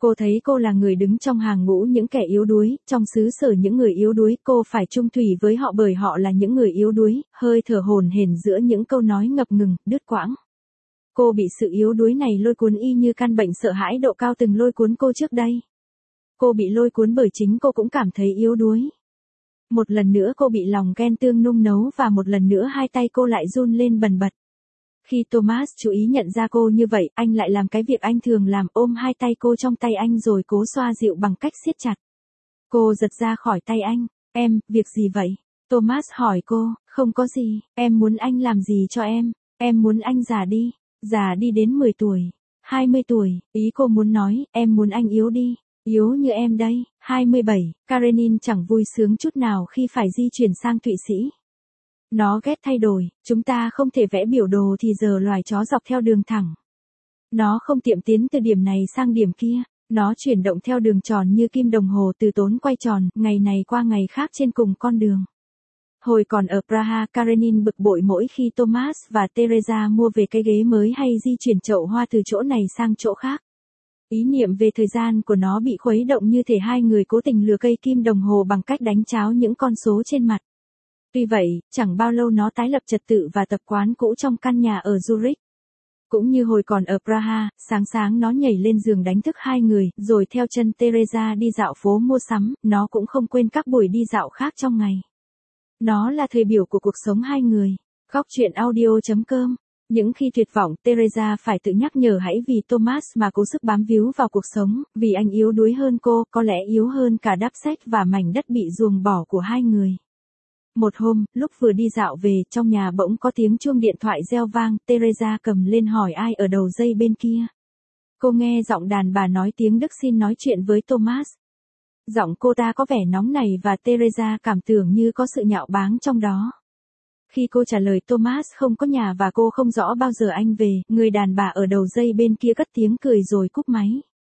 Cô thấy cô là người đứng trong hàng ngũ những kẻ yếu đuối, trong xứ sở những người yếu đuối, cô phải chung thủy với họ bởi họ là những người yếu đuối, hơi thở hổn hển giữa những câu nói ngập ngừng, đứt quãng. Cô bị sự yếu đuối này lôi cuốn y như căn bệnh sợ hãi độ cao từng lôi cuốn cô trước đây. Cô bị lôi cuốn bởi chính cô cũng cảm thấy yếu đuối. Một lần nữa cô bị lòng ghen tương nung nấu và một lần nữa hai tay cô lại run lên bần bật. Khi Thomas chú ý nhận ra cô như vậy, anh lại làm cái việc anh thường làm, ôm hai tay cô trong tay anh rồi cố xoa dịu bằng cách siết chặt. Cô giật ra khỏi tay anh. Em, việc gì vậy? Thomas hỏi cô. Không có gì, em muốn anh làm gì cho em? Em muốn anh già đi đến 10 tuổi, 20 tuổi, ý cô muốn nói, em muốn anh yếu đi. Yếu như em đây. 27, Karenin chẳng vui sướng chút nào khi phải di chuyển sang Thụy Sĩ. Nó ghét thay đổi, chúng ta không thể vẽ biểu đồ thì giờ loài chó dọc theo đường thẳng. Nó không tiệm tiến từ điểm này sang điểm kia, nó chuyển động theo đường tròn như kim đồng hồ từ tốn quay tròn, ngày này qua ngày khác trên cùng con đường. Hồi còn ở Praha, Karenin bực bội mỗi khi Thomas và Teresa mua về cái ghế mới hay di chuyển chậu hoa từ chỗ này sang chỗ khác. Ý niệm về thời gian của nó bị khuấy động như thể hai người cố tình lừa cây kim đồng hồ bằng cách đánh cháo những con số trên mặt. Tuy vậy, chẳng bao lâu nó tái lập trật tự và tập quán cũ trong căn nhà ở Zurich. Cũng như hồi còn ở Praha, sáng sáng nó nhảy lên giường đánh thức hai người, rồi theo chân Teresa đi dạo phố mua sắm, nó cũng không quên các buổi đi dạo khác trong ngày. Nó là thời biểu của cuộc sống hai người. Góc truyện audio.com. Những khi tuyệt vọng, Teresa phải tự nhắc nhở hãy vì Thomas mà cố sức bám víu vào cuộc sống, vì anh yếu đuối hơn cô, có lẽ yếu hơn cả đáp sách và mảnh đất bị ruồng bỏ của hai người. Một hôm, lúc vừa đi dạo về, trong nhà bỗng có tiếng chuông điện thoại reo vang, Teresa cầm lên hỏi ai ở đầu dây bên kia. Cô nghe giọng đàn bà nói tiếng Đức xin nói chuyện với Thomas. Giọng cô ta có vẻ nóng nảy và Teresa cảm tưởng như có sự nhạo báng trong đó. Khi cô trả lời Thomas không có nhà và cô không rõ bao giờ anh về, người đàn bà ở đầu dây bên kia cất tiếng cười rồi cúp máy.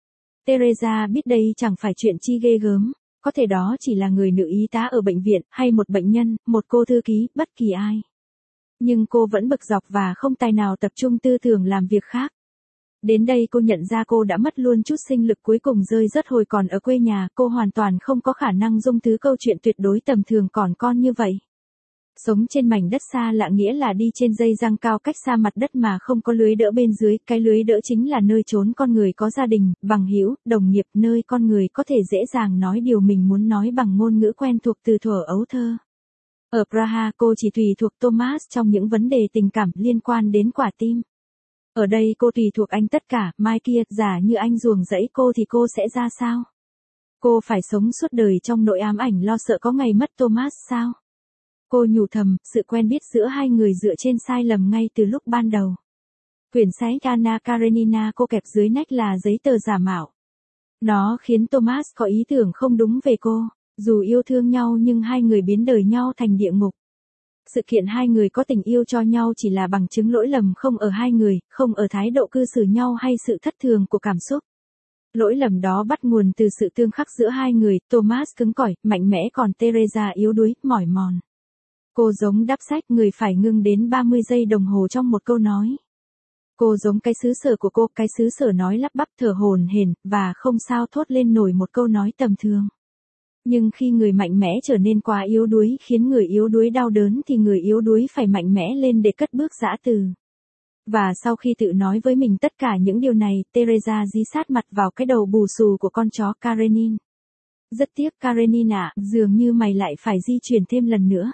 Teresa biết đây chẳng phải chuyện chi ghê gớm, có thể đó chỉ là người nữ y tá ở bệnh viện, hay một bệnh nhân, một cô thư ký, bất kỳ ai. Nhưng cô vẫn bực dọc và không tài nào tập trung tư tưởng làm việc khác. Đến đây cô nhận ra cô đã mất luôn chút sinh lực cuối cùng rơi rớt hồi còn ở quê nhà, cô hoàn toàn không có khả năng dung thứ câu chuyện tuyệt đối tầm thường còn con như vậy. Sống trên mảnh đất xa lạ nghĩa là đi trên dây giăng cao cách xa mặt đất mà không có lưới đỡ bên dưới, cái lưới đỡ chính là nơi trốn con người có gia đình, bằng hữu, đồng nghiệp, nơi con người có thể dễ dàng nói điều mình muốn nói bằng ngôn ngữ quen thuộc từ thuở ấu thơ. Ở Praha cô chỉ tùy thuộc Thomas trong những vấn đề tình cảm liên quan đến quả tim. Ở đây cô tùy thuộc anh tất cả, mai kia, giả như anh ruồng rẫy cô thì cô sẽ ra sao? Cô phải sống suốt đời trong nỗi ám ảnh lo sợ có ngày mất Thomas sao? Cô nhủ thầm, sự quen biết giữa hai người dựa trên sai lầm ngay từ lúc ban đầu. Quyển sách Anna Karenina cô kẹp dưới nách là giấy tờ giả mạo. Nó khiến Thomas có ý tưởng không đúng về cô, dù yêu thương nhau nhưng hai người biến đời nhau thành địa ngục. Sự kiện hai người có tình yêu cho nhau chỉ là bằng chứng lỗi lầm không ở hai người, không ở thái độ cư xử nhau hay sự thất thường của cảm xúc. Lỗi lầm đó bắt nguồn từ sự tương khắc giữa hai người, Thomas cứng cỏi, mạnh mẽ còn Teresa yếu đuối, mỏi mòn. Cô giống đáp sách người phải ngưng đến 30 giây đồng hồ trong một câu nói. Cô giống cái xứ sở của cô, cái xứ sở nói lắp bắp thở hổn hển và không sao thốt lên nổi một câu nói tầm thường. Nhưng khi người mạnh mẽ trở nên quá yếu đuối khiến người yếu đuối đau đớn thì người yếu đuối phải mạnh mẽ lên để cất bước giã từ. Và sau khi tự nói với mình tất cả những điều này, Teresa dí sát mặt vào cái đầu bù xù của con chó Karenin. Rất tiếc Karenin ạ, dường như mày lại phải di chuyển thêm lần nữa.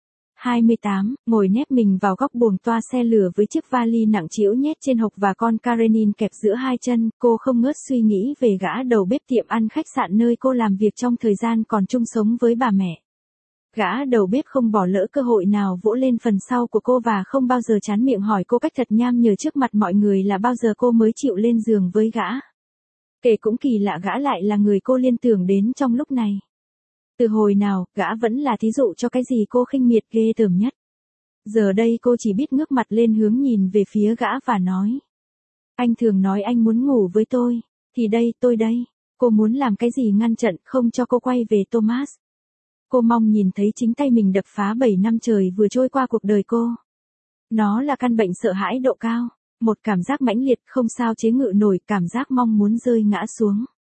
28, ngồi nép mình vào góc buồng toa xe lửa với chiếc vali nặng trĩu nhét trên hộc và con Karenin kẹp giữa hai chân, cô không ngớt suy nghĩ về gã đầu bếp tiệm ăn khách sạn nơi cô làm việc trong thời gian còn chung sống với bà mẹ. Gã đầu bếp không bỏ lỡ cơ hội nào vỗ lên phần sau của cô và không bao giờ chán miệng hỏi cô cách thật nham nhở trước mặt mọi người là bao giờ cô mới chịu lên giường với gã. Kể cũng kỳ lạ gã lại là người cô liên tưởng đến trong lúc này. Từ hồi nào, gã vẫn là thí dụ cho cái gì cô khinh miệt ghê tởm nhất. Giờ đây cô chỉ biết ngước mặt lên hướng nhìn về phía gã và nói. Anh thường nói anh muốn ngủ với tôi, thì đây, tôi đây. Cô muốn làm cái gì ngăn chặn không cho cô quay về Thomas. Cô mong nhìn thấy chính tay mình đập phá 7 năm trời vừa trôi qua cuộc đời cô. Nó là căn bệnh sợ hãi độ cao, một cảm giác mãnh liệt không sao chế ngự nổi, cảm giác mong muốn rơi ngã xuống.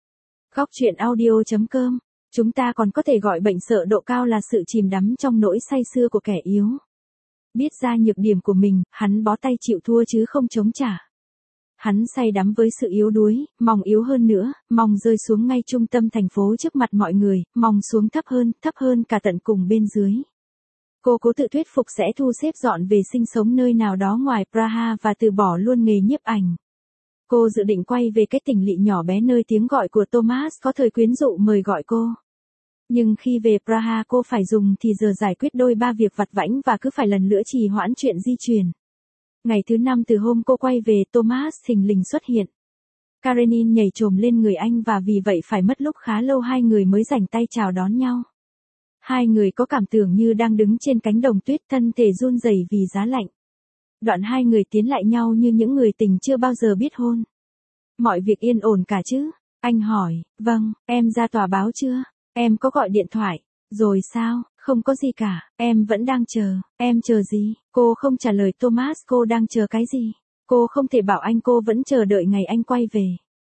Góc truyện audio.com. Chúng ta còn có thể gọi bệnh sợ độ cao là sự chìm đắm trong nỗi say sưa của kẻ yếu. Biết ra nhược điểm của mình, hắn bó tay chịu thua chứ không chống trả. Hắn say đắm với sự yếu đuối, mong yếu hơn nữa, mong rơi xuống ngay trung tâm thành phố trước mặt mọi người, mong xuống thấp hơn cả tận cùng bên dưới. Cô cố tự thuyết phục sẽ thu xếp dọn về sinh sống nơi nào đó ngoài Praha và từ bỏ luôn nghề nhiếp ảnh. Cô dự định quay về cái tỉnh lỵ nhỏ bé nơi tiếng gọi của Thomas có thời quyến rũ mời gọi cô. Nhưng khi về Praha cô phải dùng thì giờ giải quyết đôi ba việc vặt vãnh và cứ phải lần nữa trì hoãn chuyện di chuyển. Ngày thứ 5 từ hôm cô quay về, Thomas thình lình xuất hiện. Karenin nhảy chồm lên người anh và vì vậy phải mất lúc khá lâu hai người mới rảnh tay chào đón nhau. Hai người có cảm tưởng như đang đứng trên cánh đồng tuyết, thân thể run rẩy vì giá lạnh. Đoạn hai người tiến lại nhau như những người tình chưa bao giờ biết hôn. Mọi việc yên ổn cả chứ? Anh hỏi. Vâng, em ra tòa báo chưa? Em có gọi điện thoại. Rồi sao? Không có gì cả, em vẫn đang chờ. Em chờ gì? Cô không trả lời Thomas, cô đang chờ cái gì? Cô không thể bảo anh cô vẫn chờ đợi ngày anh quay về.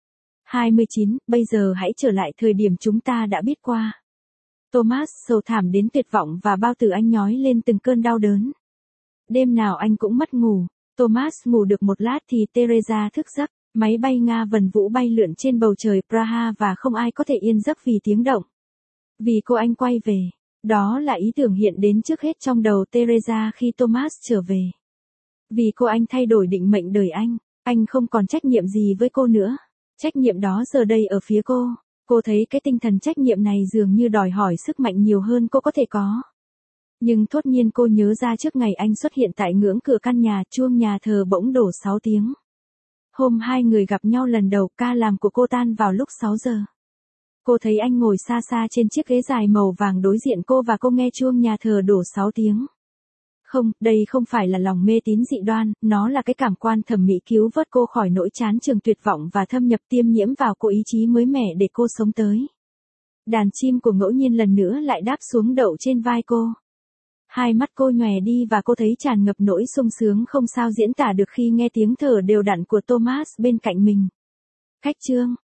29, bây giờ hãy trở lại thời điểm chúng ta đã biết qua. Thomas sầu thảm đến tuyệt vọng và bao tử anh nhói lên từng cơn đau đớn. Đêm nào anh cũng mất ngủ. Thomas ngủ được một lát thì Teresa thức giấc. Máy bay Nga vần vũ bay lượn trên bầu trời Praha và không ai có thể yên giấc vì tiếng động. Vì cô anh quay về. Đó là ý tưởng hiện đến trước hết trong đầu Teresa khi Thomas trở về. Vì cô anh thay đổi định mệnh đời anh không còn trách nhiệm gì với cô nữa. Trách nhiệm đó giờ đây ở phía cô. Cô thấy cái tinh thần trách nhiệm này dường như đòi hỏi sức mạnh nhiều hơn cô có thể có. Nhưng thốt nhiên cô nhớ ra trước ngày anh xuất hiện tại ngưỡng cửa căn nhà, chuông nhà thờ bỗng đổ 6 tiếng. Hôm hai người gặp nhau lần đầu, ca làm của cô tan vào lúc 6 giờ. Cô thấy anh ngồi xa xa trên chiếc ghế dài màu vàng đối diện cô và cô nghe chuông nhà thờ đổ 6 tiếng. Không, đây không phải là lòng mê tín dị đoan, nó là cái cảm quan thẩm mỹ cứu vớt cô khỏi nỗi chán chường tuyệt vọng và thâm nhập tiêm nhiễm vào cô ý chí mới mẻ để cô sống tới. Đàn chim của ngẫu nhiên lần nữa lại đáp xuống đậu trên vai cô. Hai mắt cô nhòe đi và cô thấy tràn ngập nỗi sung sướng không sao diễn tả được khi nghe tiếng thở đều đặn của Thomas bên cạnh mình. Cách chương